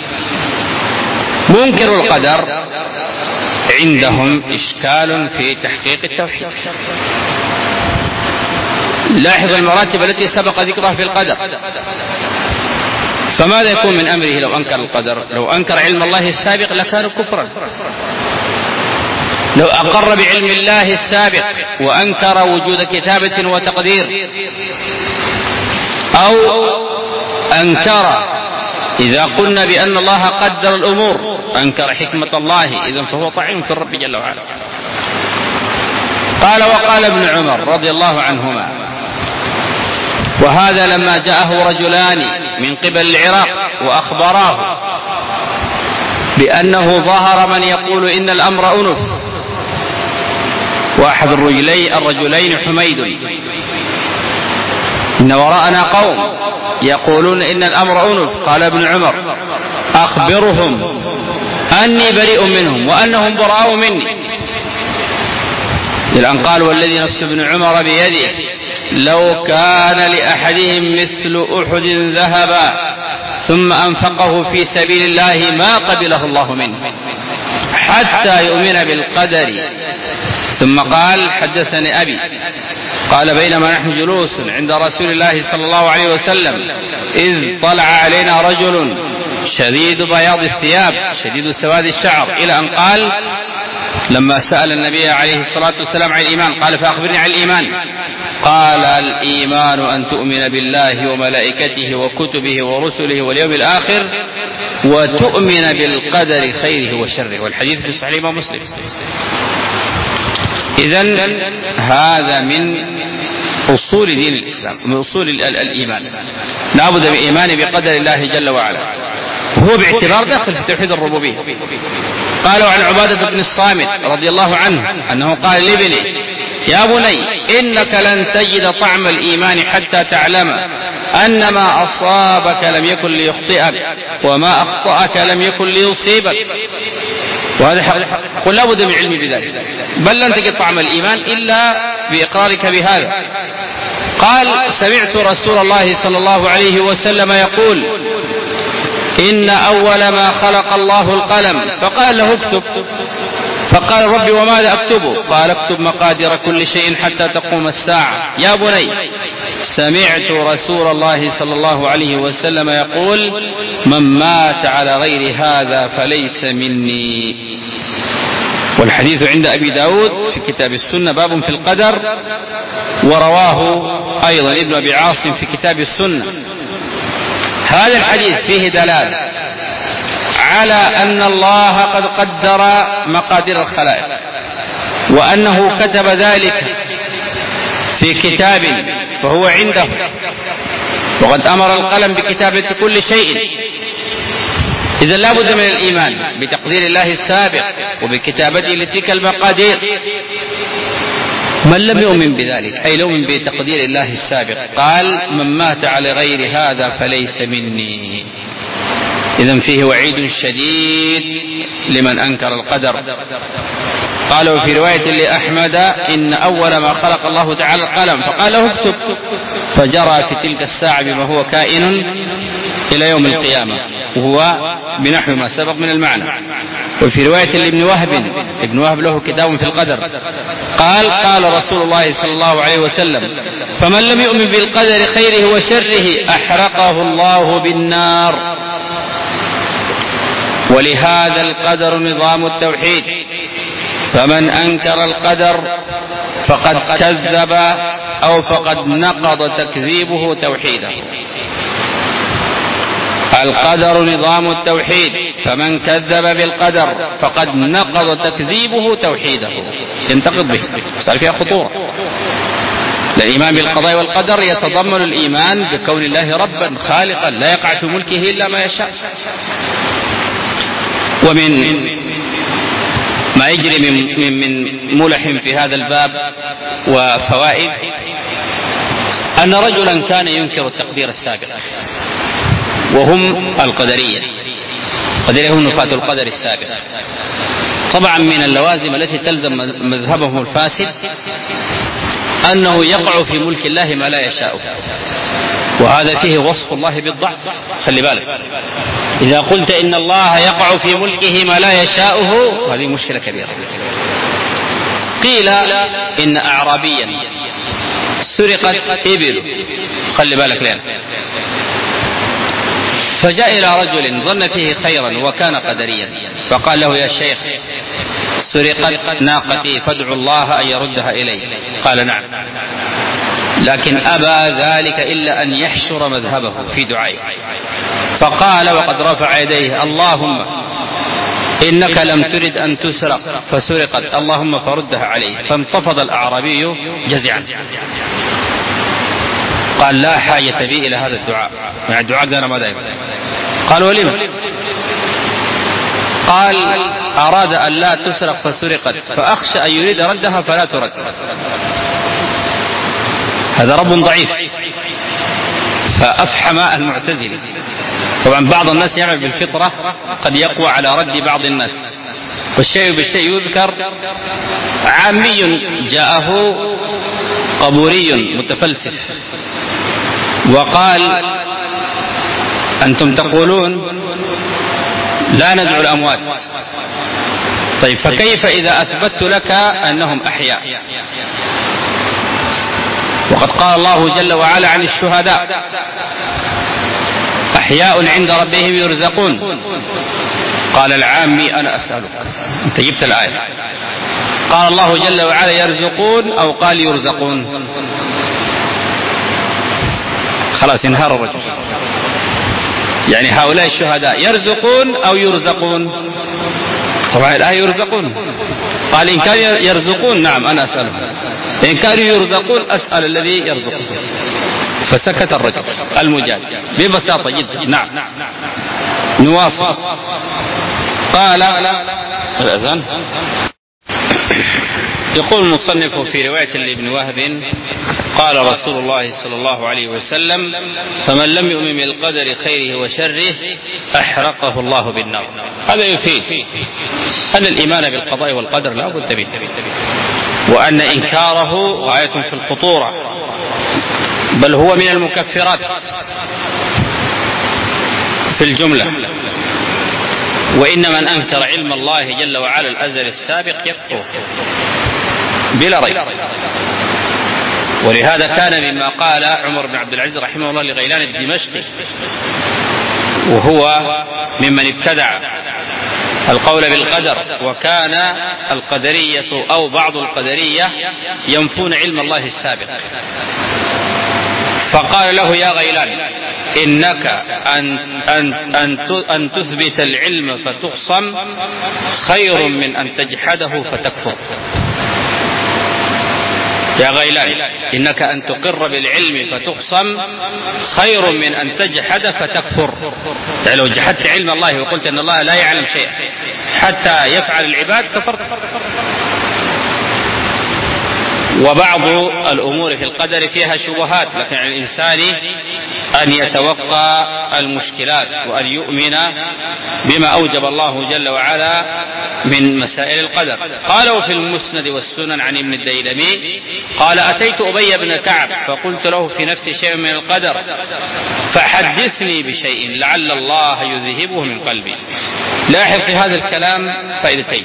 منكر القدر عندهم إشكال في تحقيق التوحيد. لاحظ المراتب التي سبق ذكرها في القدر، فماذا يكون من أمره لو أنكر القدر؟ لو أنكر علم الله السابق لكان كفرا، لو أقر بعلم الله السابق وأنكر وجود كتابة وتقدير، أو أنكر إذا قلنا بأن الله قدر الأمور أنكر حكمة الله، إذن فهو طعين في الرب جل وعلا. قال وقال ابن عمر رضي الله عنهما، وهذا لما جاءه رجلان من قبل العراق وأخبراه بأنه ظهر من يقول إن الأمر أنف، وأحد الرجلين, الرجلين حميد، إن وراءنا قوم يقولون إن الأمر أنف. قال ابن عمر أخبرهم أني بريء منهم وأنهم براء مني. الآن قال والذي نفس ابن عمر بيده لو كان لأحدهم مثل أحد ذهبا ثم أنفقه في سبيل الله ما قبله الله منه حتى يؤمن بالقدر. ثم قال حدثني أبي قال بينما نحن جلوس عند رسول الله صلى الله عليه وسلم إذ طلع علينا رجل شديد بياض الثياب شديد سواد الشعر، إلى أن قال لما سأل النبي عليه الصلاة والسلام عن الإيمان قال فأخبرني عن الإيمان. قال الإيمان أن تؤمن بالله وملائكته وكتبه ورسله واليوم الآخر وتؤمن بالقدر خيره وشره، والحديث في صحيح مسلم. إذن هذا من أصول دين الإسلام، من أصول الإيمان، لا بد من إيمان بقدر الله جل وعلا، وهو باعتبار داخل في توحيد الربوبية. قالوا عن عبادة بن الصامت رضي الله عنه أنه قال لابنه يا بني إنك لن تجد طعم الإيمان حتى تعلم أن ما أصابك لم يكن ليخطئك وما أخطأك لم يكن ليصيبك. وهذا حق، قل لا بد من علم بذلك، بل لن تجد طعم الإيمان إلا بإقرارك بهذا. قال سمعت رسول الله صلى الله عليه وسلم يقول إن أول ما خلق الله القلم، فقال له اكتب، فقال ربي وماذا أكتبه؟ قال اكتب مقادير كل شيء حتى تقوم الساعة. يا بني سمعت رسول الله صلى الله عليه وسلم يقول من مات على غير هذا فليس مني. والحديث عند أبي داود في كتاب السنة باب في القدر، ورواه أيضا ابن أبي عاصم في كتاب السنة. هذا الحديث فيه دلالة على أن الله قد قدر مقادير الخلائق، وأنه كتب ذلك في كتاب فهو عنده، وقد أمر القلم بكتابة كل شيء. إذا لا بد من الإيمان بتقدير الله السابق وبكتابته لتلك المقادير. من لم يؤمن بذلك أي لو من بتقدير الله السابق قال من مات على غير هذا فليس مني. إذن فيه وعيد شديد لمن أنكر القدر. قالوا في رواية لأحمد إن أول ما خلق الله تعالى القلم فقال له اكتب، فجرى في تلك الساعة بما هو كائن إلى يوم القيامة، وهو بنحو ما سبق من المعنى. وفي رواية لابن وهب، ابن وهب له كتاب في القدر، قال قال رسول الله صلى الله عليه وسلم فمن لم يؤمن بالقدر خيره وشره أحرقه الله بالنار. ولهذا القدر نظام التوحيد، فمن أنكر القدر فقد كذب أو فقد نقض تكذيبه توحيده. القدر نظام التوحيد، فمن كذب بالقدر فقد نقض تكذيبه توحيده، ينتقض به، صار فيها خطورة. الإيمان بالقضاء والقدر يتضمن الإيمان بكون الله ربا خالقا لا يقع في ملكه إلا ما يشاء. ومن ما يجري من, من, من ملح في هذا الباب وفوائد أن رجلا كان ينكر التقدير السابق، وهم القدرية. القدرية هم نفاة القدر السابق. طبعا من اللوازم التي تلزم مذهبهم الفاسد أنه يقع في ملك الله ما لا يشاء، وهذا فيه وصف الله بالضعف. خلي بالك، إذا قلت إن الله يقع في ملكه ما لا يشاؤه هذه مشكلة كبيرة. قيل إن أعرابيا سرقت إبل، خلي بالك لين، فجاء إلى رجل ظن فيه خيرا وكان قدريا، فقال له يا شيخ سرقت ناقتي فادعوا الله أن يردها إلي. قال نعم، لكن أبى ذلك إلا أن يحشر مذهبه في دعائه، فقال وقد رفع يديه اللهم إنك لم ترد أن تسرق فسرقت اللهم فردها عليه. فانتفض الأعرابي جزعا، قال لا حاجة بي إلى هذا الدعاء، يعني الدعاء ده أنا ما دائما. قال ولم؟ قال أراد أن لا تسرق فسرقت فأخشى أن يريد ردها فلا ترد. هذا رب ضعيف. فأفحم المعتزلة. طبعا بعض الناس يعمل بالفطرة، قد يقوى على رد بعض الناس، والشيء بالشيء يذكر. عامي جاءه قبوري متفلسف وقال أنتم تقولون لا ندعو الأموات، طيب فكيف إذا أثبت لك أنهم أحياء؟ وقد قال الله جل وعلا عن الشهداء أحياء عند ربهم يرزقون. قال العامي أنا أسألك، أنت جبت الآية، قال الله جل وعلا يرزقون أو قال يرزقون؟ خلاص انهار الرجل. يعني هؤلاء الشهداء يرزقون أو يرزقون؟ طبعا الآية يرزقون. قال إن كانوا يرزقون نعم أنا أسألهم، إن كانوا يرزقون أسأل الذي يرزقون. فسكت الرجل المجادل ببساطة جدا. نعم نواصل. قال الأذان. يقول المصنف في رواية لابن وهب قال رسول الله صلى الله عليه وسلم فمن لم يؤمن بالقدر خيره وشره أحرقه الله بالنار. هذا يفيد أن الإيمان بالقضاء والقدر لا بد به، وأن إنكاره غاية في الخطورة، بل هو من المكفرات في الجملة. وإن من أنكر علم الله جل وعلا الأزل السابق يكفر بلا ريب. ولهذا كان مما قال عمر بن عبد العزيز رحمه الله لغيلان الدمشقي، وهو ممن ابتدع القول بالقدر، وكان القدرية أو بعض القدرية ينفون علم الله السابق، فقال له يا غيلان إنك أن, أن, أن, أن تثبت العلم فتخصم خير من أن تجحده فتكفر. يا غيلان إنك أن تقر بالعلم فتخصم خير من أن تجحد فتكفر. يعني لو جحدت علم الله وقلت أن الله لا يعلم شيئا حتى يفعل العباد كفرت. وبعض الأمور في القدر فيها شبهات، لكن على الإنسان أن يتوقع المشكلات وأن يؤمن بما أوجب الله جل وعلا من مسائل القدر. قالوا في المسند والسنن عن ابن الديلمي قال أتيت أبي بن كعب فقلت له في نفسي شيء من القدر فحدثني بشيء لعل الله يذهبه من قلبي. لاحظ في هذا الكلام فائدتين.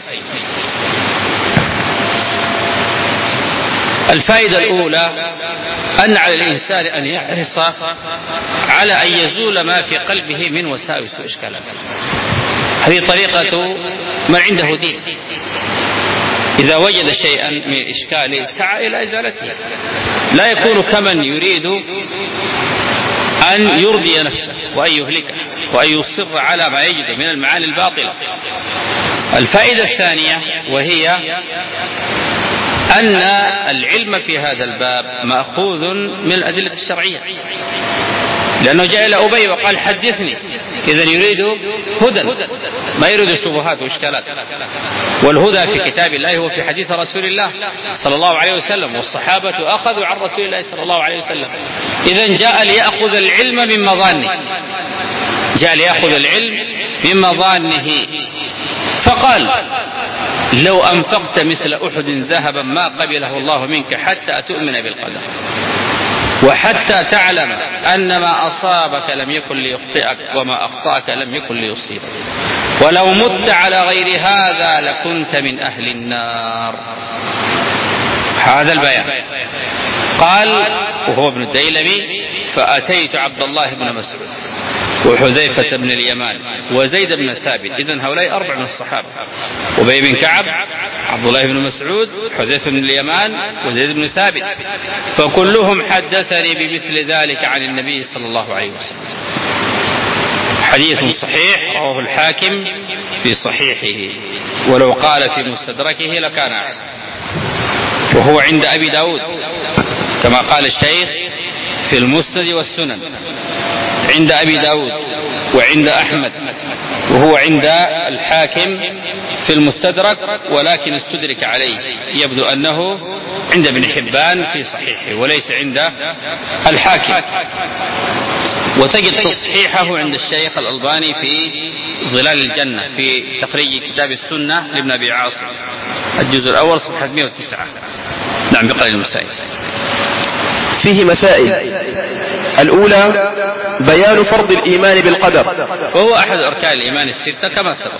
الفائدة الأولى أن على الإنسان أن يحرص على أن يزول ما في قلبه من وساوس وإشكالات. هذه طريقة من عنده دين، إذا وجد شيئا من إشكال سعى إلى إزالته، لا يكون كمن يريد أن يرضي نفسه وأن يهلكه وأن يصر على ما يجد من المعاني الباطلة. الفائدة الثانية وهي أن العلم في هذا الباب مأخوذ من الأدلة الشرعية، لأنه جاء إلى أبي وقال حدثني، إذن يريد هدى ما يريد شبهات وإشكالات. والهدى في كتاب الله هو في حديث رسول الله صلى الله عليه وسلم، والصحابة أخذوا عن رسول الله صلى الله عليه وسلم. إذن جاء ليأخذ العلم من مظانه، جاء ليأخذ العلم من مظانه، فقال لو أنفقت مثل أحد ذهبا ما قبله الله منك حتى تؤمن بالقدر وحتى تعلم أن ما أصابك لم يكن ليخطئك وما أخطأك لم يكن ليصيبك ولو مت على غير هذا لكنت من أهل النار. هذا البيان. قال وهو ابن الديلمي فأتيت عبد الله بن مسعود وحذيفة بن اليمان وزيد بن ثابت. إذن هؤلاء أربع من الصحابة: أبي بن كعب، عبد الله بن مسعود، حذيفة بن اليمان، وزيد بن ثابت، فكلهم حدثني بمثل ذلك عن النبي صلى الله عليه وسلم. حديث صحيح رواه الحاكم في صحيحه، ولو قال في مستدركه لكان أحسن. وهو عند أبي داود كما قال الشيخ في المسند والسنن، عند أبي داود وعند أحمد، وهو عند الحاكم في المستدرك ولكن استدرك عليه، يبدو أنه عند ابن حبان في صحيحه وليس عند الحاكم. وتجد تصحيحه عند الشيخ الألباني في ظلال الجنة في تخريج كتاب السنة لابن أبي عاصم الجزء الأول صفحة مئة وتسعة. نعم بقرأ المسائل. فيه مسائل. الأولى بيان فرض الإيمان بالقدر، وهو أحد أركان الإيمان الستة كما سبق.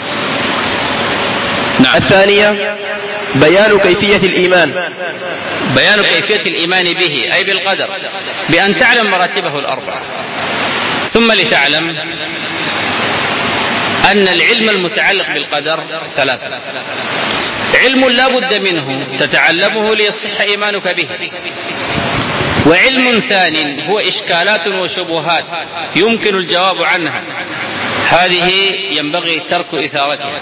نعم. الثانية بيان كيفية الإيمان، بيان كيفية الإيمان به أي بالقدر، بأن تعلم مراتبه الأربعة، ثم لتعلم أن العلم المتعلق بالقدر ثلاثة: علم لا بد منه تتعلمه ليصح إيمانك به، وعلم ثان هو إشكالات وشبهات يمكن الجواب عنها، هذه ينبغي ترك إثارتها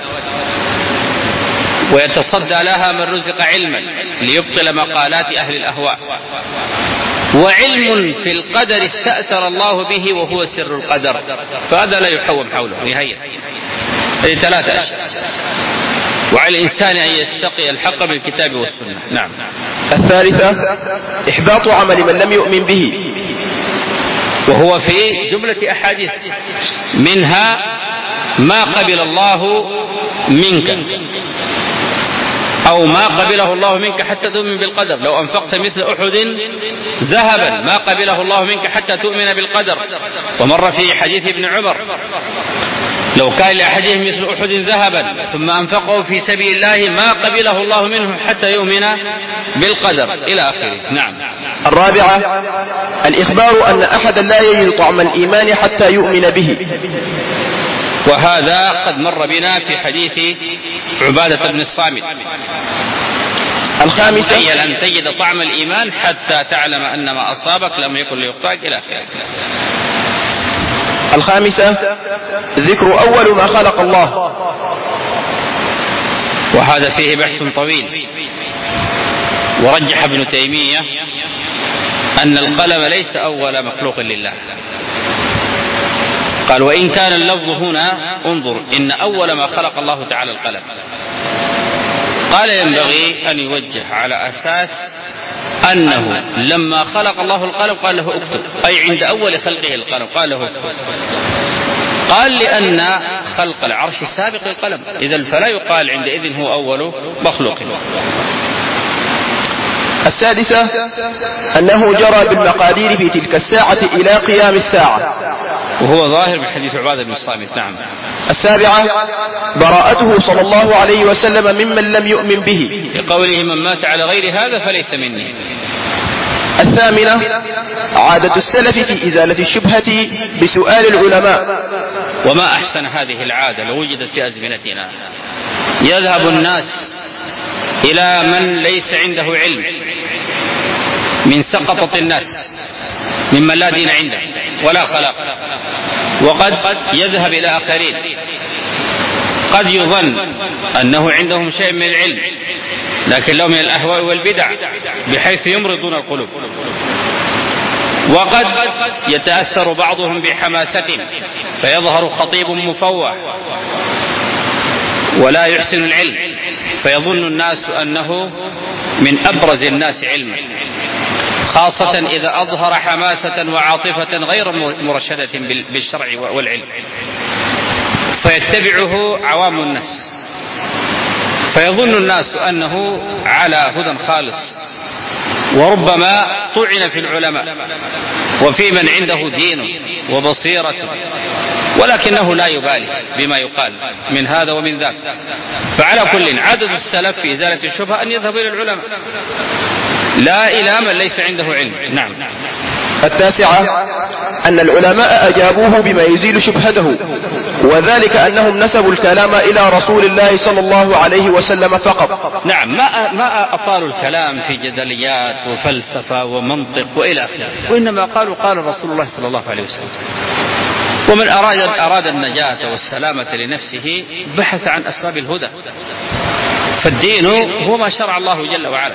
ويتصدى لها من رزق علما ليبطل مقالات أهل الأهواء، وعلم في القدر استأثر الله به وهو سر القدر، فهذا لا يحوم حوله نهائيا. هذه ثلاثة أشياء، وعلى الإنسان أن يستقي الحق بالكتاب والسنة. نعم. الثالثة إحباط عمل من لم يؤمن به، وهو في جملة أحاديث، منها ما قبل الله منك أو ما قبله الله منك حتى تؤمن بالقدر، لو أنفقت مثل أحد ذهبا ما قبله الله منك حتى تؤمن بالقدر. ومر في حديث ابن عمر لو كان لأحدهم مثل أحد ذهبا ثم أنفقه في سبيل الله ما قبله الله منه حتى يؤمن بالقدر إلى آخره. نعم. الرابعة الإخبار أن أحدا لا يجد طعم الإيمان حتى يؤمن به، وهذا قد مر بنا في حديث عبادة بن الصامت. الخامسة أن تجد طعم الإيمان حتى تعلم أن ما أصابك لم يكن ليخطئك إلى آخره. الخامسة ذكر أول ما خلق الله، وهذا فيه بحث طويل. ورجح ابن تيمية أن القلم ليس أول مخلوق لله. قال وإن كان اللفظ هنا انظر إن أول ما خلق الله تعالى القلم. قال ينبغي أن يوجه على أساس أنه لما خلق الله القلم قال له اكتب، أي عند أول خلقه القلم قال له اكتب. قال لأن خلق العرش سابق القلم، إذن فلا يقال عندئذ هو أول مخلوق. السادسة أنه جرى بالمقادير في تلك الساعة إلى قيام الساعة، وهو ظاهر من حديث عبادة بن الصامت. نعم. السابعة براءته صلى الله عليه وسلم ممن لم يؤمن به، لقوله من مات على غير هذا فليس مني. الثامنة عادة السلف في إزالة الشبهة بسؤال العلماء، وما أحسن هذه العادة لو وجدت في أزمنتنا. يذهب الناس إلى من ليس عنده علم من سقطة الناس ممن لا دين عنده ولا خلاق، وقد يذهب إلى آخرين قد يظن أنه عندهم شيء من العلم لكن له من الأهواء والبدع بحيث يمرضون القلوب، وقد يتأثر بعضهم بحماسة فيظهر خطيب مفوه ولا يحسن العلم فيظن الناس أنه من أبرز الناس علما، خاصة إذا أظهر حماسة وعاطفة غير مرشدة بالشرع والعلم، فيتبعه عوام الناس فيظن الناس أنه على هدى خالص، وربما طعن في العلماء وفي من عنده دين وبصيرة ولكنه لا يبالي بما يقال من هذا ومن ذاك. فعلى كل عدد السلف في إزالة الشبهة أن يذهب إلى العلماء لا إلى من ليس عنده علم. نعم. التاسعة أن العلماء أجابوه بما يزيل شبهته، وذلك أنهم نسبوا الكلام إلى رسول الله صلى الله عليه وسلم فقط. نعم. ما ما أطالوا الكلام في جدليات وفلسفة ومنطق وإلى آخره، وإنما قالوا قال رسول الله صلى الله عليه وسلم. ومن أراد أراد النجاة والسلامة لنفسه بحث عن أسباب الهدى، فالدين هو ما شرع الله جل وعلا.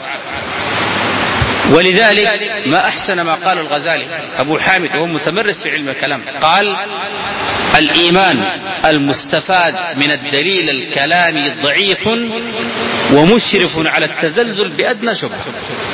ولذلك ما أحسن ما قال الغزالي أبو حامد وهو متمرس في علم الكلام، قال الإيمان المستفاد من الدليل الكلامي ضعيف ومشرف على التزلزل بأدنى شبهة.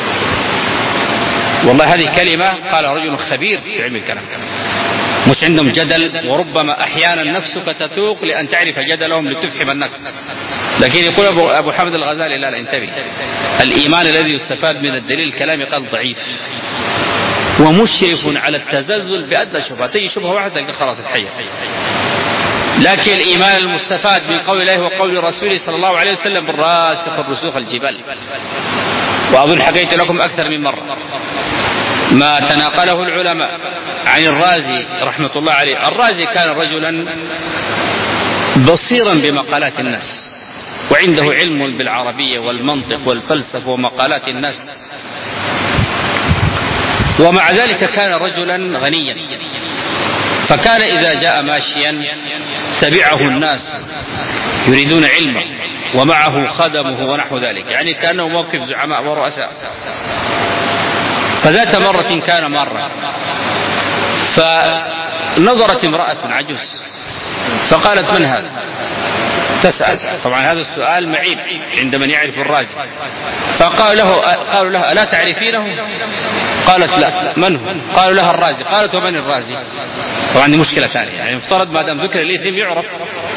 والله هذه كلمة قال رجل خبير في علم الكلام، مش عندهم جدل، وربما أحيانا نفسك تتوق لأن تعرف جدلهم لتفهم الناس، لكن يقول أبو حامد الغزالي لا لا انتبه، الإيمان الذي يستفاد من الدليل الكلامي قال ضعيف ومشرف على التزلزل بأدنى شبهة، تيجي شبهة واحدة تلقى خلاص الحية. لكن الإيمان المستفاد من قول الله وقول رسوله صلى الله عليه وسلم بالراسخ الرسوخ الجبال. وأظن حكيت لكم أكثر من مرة ما تناقله العلماء عن الرازي رحمة الله عليه. الرازي كان رجلا بصيرا بمقالات الناس وعنده علم بالعربية والمنطق والفلسفة ومقالات الناس، ومع ذلك كان رجلا غنيا، فكان إذا جاء ماشيا تبعه الناس يريدون علمه ومعه خدمه ونحو ذلك، يعني كأنه موقف زعماء ورؤساء. فذات مرة كان مرة فنظرت امرأة عجوز فقالت من هذا؟ تسأل، طبعا هذا السؤال معيب عند من يعرف الرازي. فقال له قالوا لها ألا تعرفينه؟ قالت لا. من هو؟ قالوا لها الرازي. قالت ومن الرازي؟ طبعا دي مشكلة ثانية، يعني مفترض ما دام ذكر الاسم يعرف.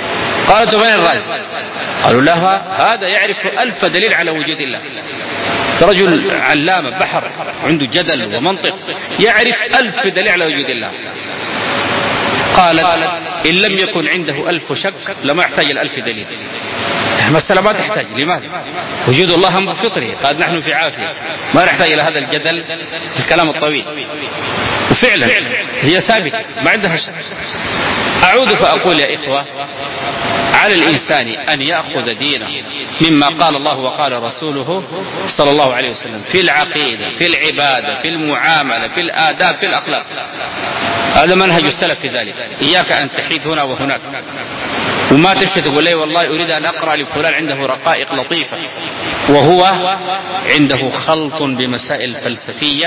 قالت ومن الرازي؟ قالوا لها هذا يعرف ألف دليل على وجود الله. رجل علامة بحر عنده جدل ومنطق يعرف ألف دليل على وجود الله. قالت إن لم يكن عنده ألف شك لما يحتاج الألف دليل. المسألة ما تحتاج. لماذا؟ وجود الله أمر فطري، قال نحن في عافية، ما نحتاج إلى هذا الجدل الكلام الطويل. وفعلا هي ثابتة ما عندها شك. أعود فأقول يا إخوة، على الإنسان أن يأخذ دينه مما قال الله وقال رسوله صلى الله عليه وسلم في العقيدة، في العبادة، في المعاملة، في الآداب، في الأخلاق. هذا منهج السلف في ذلك. إياك أن تحيد هنا وهناك، وما تمشي تقول لي والله أريد أن أقرأ لفلان عنده رقائق لطيفة وهو عنده خلط بمسائل فلسفية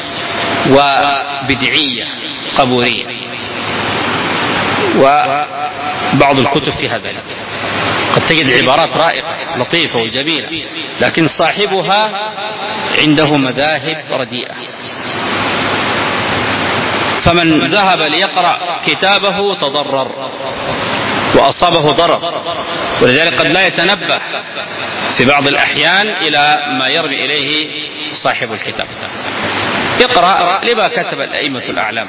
وبدعية قبورية، وبعض الكتب في هذا قد تجد عبارات رائقة لطيفة وجميلة، لكن صاحبها عنده مذاهب رديئة. فمن ذهب ليقرأ كتابه تضرر وأصابه ضرر، ولذلك قد لا يتنبه في بعض الأحيان إلى ما يرمي إليه صاحب الكتاب. اقرأ لما كتب الأئمة الأعلام.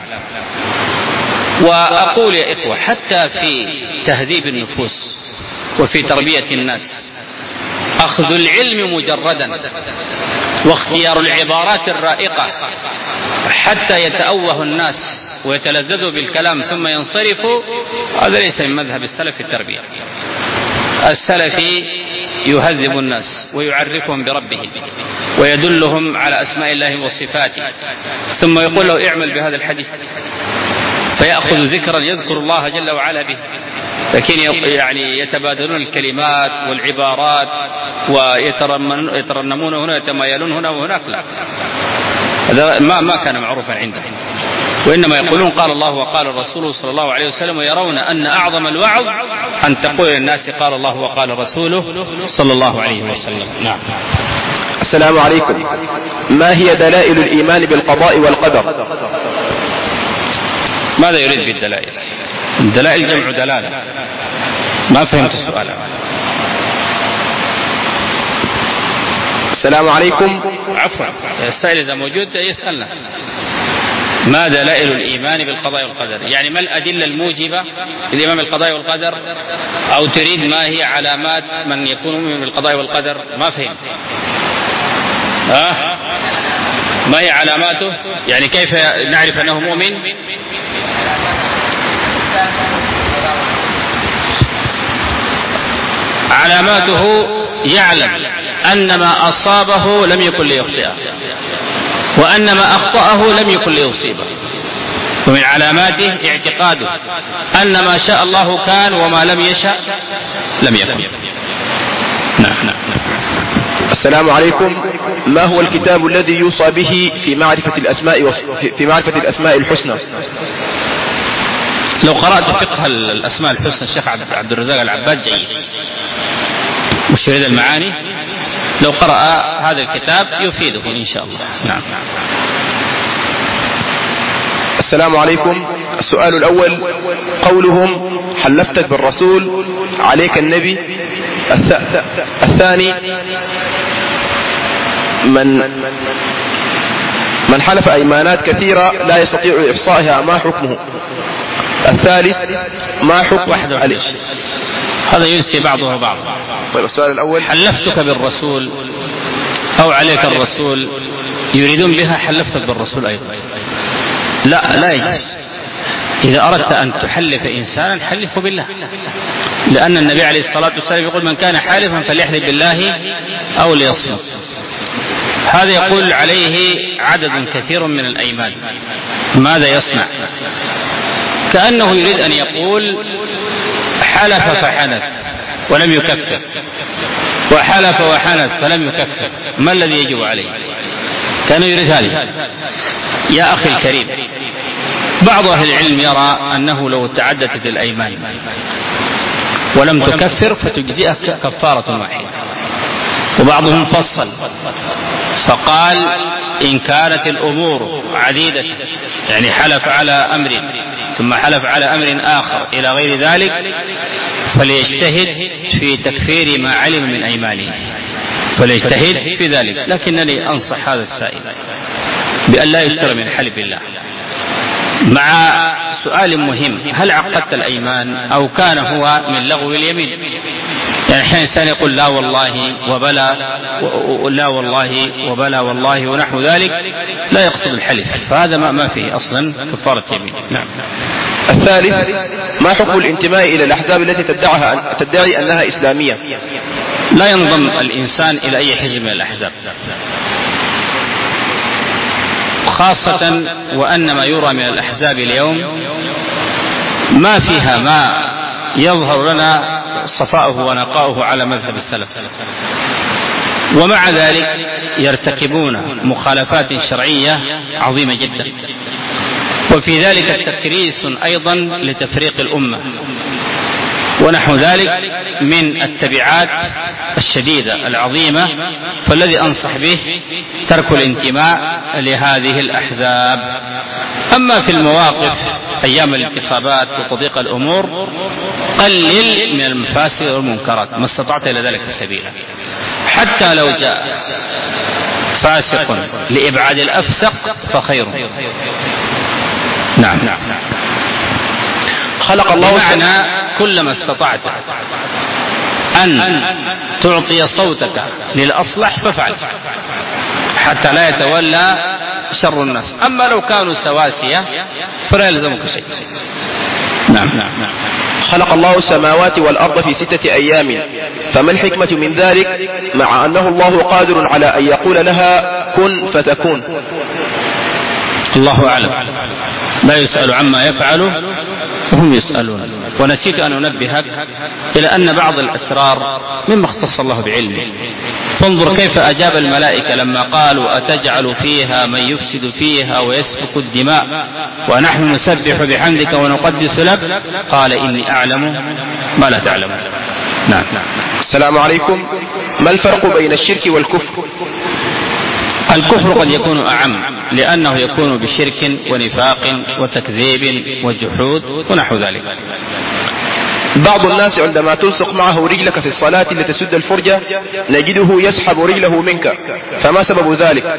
وأقول يا إخوة، حتى في تهذيب النفوس وفي تربية الناس، أخذ العلم مجردا واختيار العبارات الرائقة حتى يتأوه الناس ويتلذذوا بالكلام ثم ينصرفوا، هذا ليس من مذهب السلف في التربية. السلفي يهذب الناس ويعرفهم بربهم ويدلهم على أسماء الله وصفاته، ثم يقول له اعمل بهذا الحديث، فيأخذ ذكرا يذكر الله جل وعلا به. لكن يعني يتبادلون الكلمات والعبارات ويترنمون هنا يتمايلون هنا وهناك، لا، هذا ما ما كان معروفا عندهم. وإنما يقولون قال الله وقال الرسول صلى الله عليه وسلم، ويرون أن أعظم الوعظ أن تقول للناس قال الله وقال رسوله صلى الله عليه وسلم. نعم. السلام عليكم. ما هي دلائل الإيمان بالقضاء والقدر؟ ماذا يريد بالدلائل؟ الدلائل جمع دلالة. ما فهمت السؤال. السلام عليكم. عفوا، السائل إذا موجود يسألنا ما دلائل الإيمان بالقضاء والقدر، يعني ما الأدلة الموجبة للإيمان بالقضاء والقدر، أو تريد ما هي علامات من يكون مؤمن بالقضاء والقدر؟ ما فهمت. ها؟ ما هي علاماته؟ يعني كيف نعرف أنه مؤمن؟ علاماته يعلم أن ما أصابه لم يكن ليخطئه، وأن ما أخطأه لم يكن ليصيبه. ومن علاماته اعتقاده أن ما شاء الله كان وما لم يشأ لم يكن. نعم. نعم. السلام عليكم. ما هو الكتاب الذي يوصى به في معرفة الأسماء في معرفة الأسماء الحسنى؟ لو قرأت فقه الأسماء الحسنى الشيخ عبد الرزاق العباد جيد، مشهد المعاني، لو قرأ هذا الكتاب يفيده إن شاء الله. نعم. السلام عليكم. السؤال الأول، قولهم حلفتك بالرسول عليك النبي. الثاني، من من حلف أيمانات كثيرة لا يستطيع إحصائها ما حكمه؟ الثالث، ما حكم واحد عليه؟ هذا ينسي بعضه بعضا. طيب، السؤال الأول، حلفتك بالرسول أو عليك الرسول، يريدون بها حلفتك بالرسول أيضا. لا، لا يجوز. إذا أردت أن تحلف إنسانا حلفه بالله، لأن النبي عليه الصلاة والسلام يقول من كان حالفا فليحلف بالله أو ليصمت. هذا يقول عليه عدد كثير من الأيمان. ماذا يصنع؟ كأنه يريد أن يقول حلف فحنث ولم يكفر، وحلف وحنث فلم يكفر، ما الذي يجب عليه؟ كان يريد هذه. يا أخي الكريم، بعض أهل العلم يرى أنه لو تعددت الأيمان ولم تكفر فتجزئك كفارة واحدة، وبعضهم فصل فقال إن كانت الأمور عديدة، يعني حلف على أمر ثم حلف على أمر آخر إلى غير ذلك، فليجتهد في تكفير ما علم من أيمانه، فليجتهد في ذلك. لكنني أنصح هذا السائل بأن لا يكثر من حلف بالله. مع سؤال مهم: هل عقدت الأيمان أو كان هو من لغو اليمين؟ يعني حين إنسان يقول لا والله وبلا لا والله وبلا والله ونحو ذلك، لا يقصد الحلف، فهذا ما, ما فيه أصلا كفارة يمين. نعم. الثالث: ما حكم الانتماء إلى الأحزاب التي تدعها تدعي أنها إسلامية؟ لا ينضم الإنسان إلى أي حزب من الأحزاب، خاصة وأن ما يرى من الأحزاب اليوم ما فيها ما يظهر لنا صفاؤه ونقاؤه على مذهب السلف، ومع ذلك يرتكبون مخالفات شرعية عظيمة جدا، وفي ذلك تكريس أيضا لتفريق الأمة ونحو ذلك من التبعات الشديدة العظيمة. فالذي أنصح به ترك الانتماء لهذه الأحزاب. أما في المواقف أيام الانتخابات وتضييق الأمور، قلل من المفاسد والمنكرات ما استطعت إلى ذلك سبيلا، حتى لو جاء فاسق لإبعاد الأفسق فخير. نعم. خلق الله بمعنى كلما استطعت أن تعطي صوتك للأصلح فافعل حتى لا يتولى شر الناس. أما لو كانوا سواسية فلا يلزمك شيء. نعم. خلق الله السماوات والأرض في ستة أيام، فما الحكمة من ذلك مع أنه الله قادر على أن يقول لها كن فتكون؟ الله أعلم، لا يسأل عما يفعل وهم يسألون. ونسيت أن أنبهك إلى أن بعض الأسرار مما اختص الله بعلمه. فانظر كيف أجاب الملائكة لما قالوا أتجعل فيها من يفسد فيها ويسفك الدماء ونحن نسبح بحمدك ونقدس لك، قال إني أعلم ما لا تعلمون. نعم. السلام عليكم. ما الفرق بين الشرك والكفر؟ الكفر قد يكون أعم، لأنه يكون بشرك ونفاق وتكذيب وجحود ونحو ذلك. بعض الناس عندما تلصق معه رجلك في الصلاة لتسد الفرجة نجده يسحب رجله منك، فما سبب ذلك؟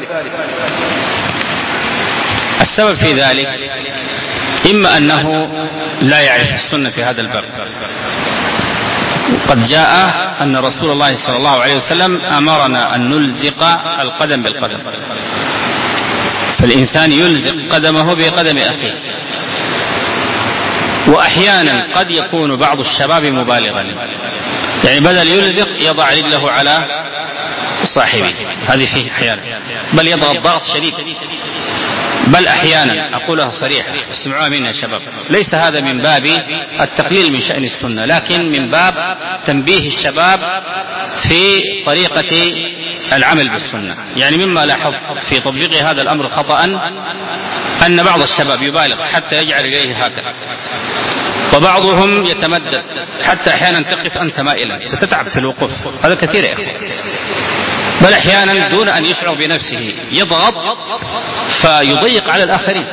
السبب في ذلك إما أنه لا يعرف السنة في هذا الباب. قد جاء أن رسول الله صلى الله عليه وسلم أمرنا أن نلزق القدم بالقدم، فالإنسان يلزق قدمه بقدم أخيه. وأحيانا قد يكون بعض الشباب مبالغا، يعني بدل يلزق يضع رجله على صاحبه، هذه فيه أحيانا، بل يضغط ضغط شديد، بل أحيانا أقولها صريحة اسمعوها مني يا شباب، ليس هذا من باب التقليل من شأن السنة، لكن من باب تنبيه الشباب في طريقة العمل بالسنة. يعني مما لاحظت في تطبيق هذا الأمر خطأ أن بعض الشباب يبالغ حتى يجعل إليه هكذا، وبعضهم يتمدد حتى أحيانا تقف أنت مائلا ستتعب في الوقوف، هذا كثير يا أخوة. بل أحيانا دون أن يشعر بنفسه يضغط فيضيق على الآخرين،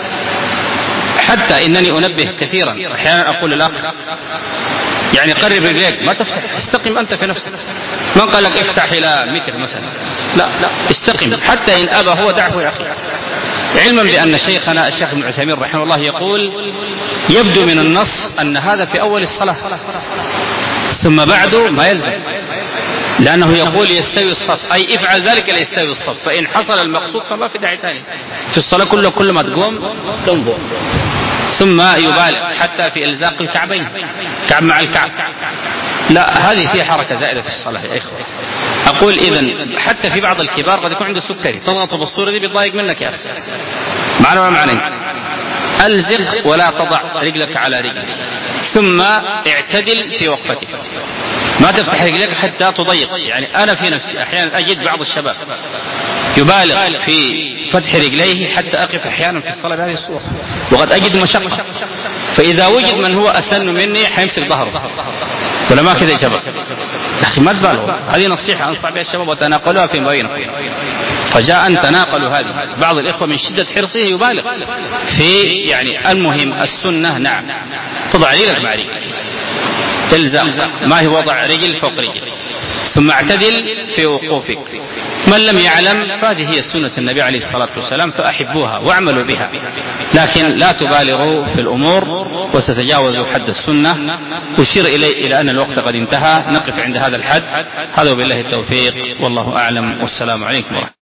حتى إنني أنبه كثيرا أحيانا أقول للأخ يعني قرب رجليك ما تفتح، استقم أنت في نفسك. من قال لك افتح إلى متر مثلا؟ لا لا استقم، حتى إن أبى هو دعه يا أخي. علما بأن شيخنا الشيخ ابن عثيمين رحمه الله يقول يبدو من النص أن هذا في أول الصلاة، ثم بعده ما يلزم، لأنه يقول يستوي الصف، أي افعل ذلك ليستوي الصف، فإن حصل المقصود فما في داعي ثاني. في الصلاة كله كل ما تقوم تنظر، ثم يبالغ حتى في إلزاق الكعبين، كعب مع الكعب، لا هذه فيها حركة زائدة في الصلاة يا إخوة. أقول إذن حتى في بعض الكبار قد يكون عنده سكري، تضغط بالصورة دي بيضايق منك يا أخي. معنى ما معنى ألزق ولا تضع رجلك على رجلك، ثم اعتدل في وقفتك، ما تفتح رجلك حتى تضيق. يعني أنا في نفسي أحيانا أجد بعض الشباب يبالغ في فتح رجليه حتى أقف أحيانا في الصلاة بهذه الصورة، وقد أجد مشقة، فإذا وجد من هو أسن مني حيمسك ظهره، ولا ما كذا يا شباب يا أخي ما تبالغوا. هذه نصيحة أنصح بها الشباب وتناقلوها في بينكم، رجاء أن تناقلوا هذه. بعض الإخوة من شدة حرصه يبالغ في يعني المهم السنة نعم تضع رجلك مع رجلك، الزام، ما هي وضع رجل فوق رجل. ثم اعتدل في وقوفك. من لم يعلم فهذه هي سنة النبي عليه الصلاة والسلام فأحبوها واعملوا بها، لكن لا تبالغوا في الأمور وتتجاوزوا حد السنة. أشير إلي إلى أن الوقت قد انتهى، نقف عند هذا الحد. هذا وبالله التوفيق، والله أعلم، والسلام عليكم ورحمة الله.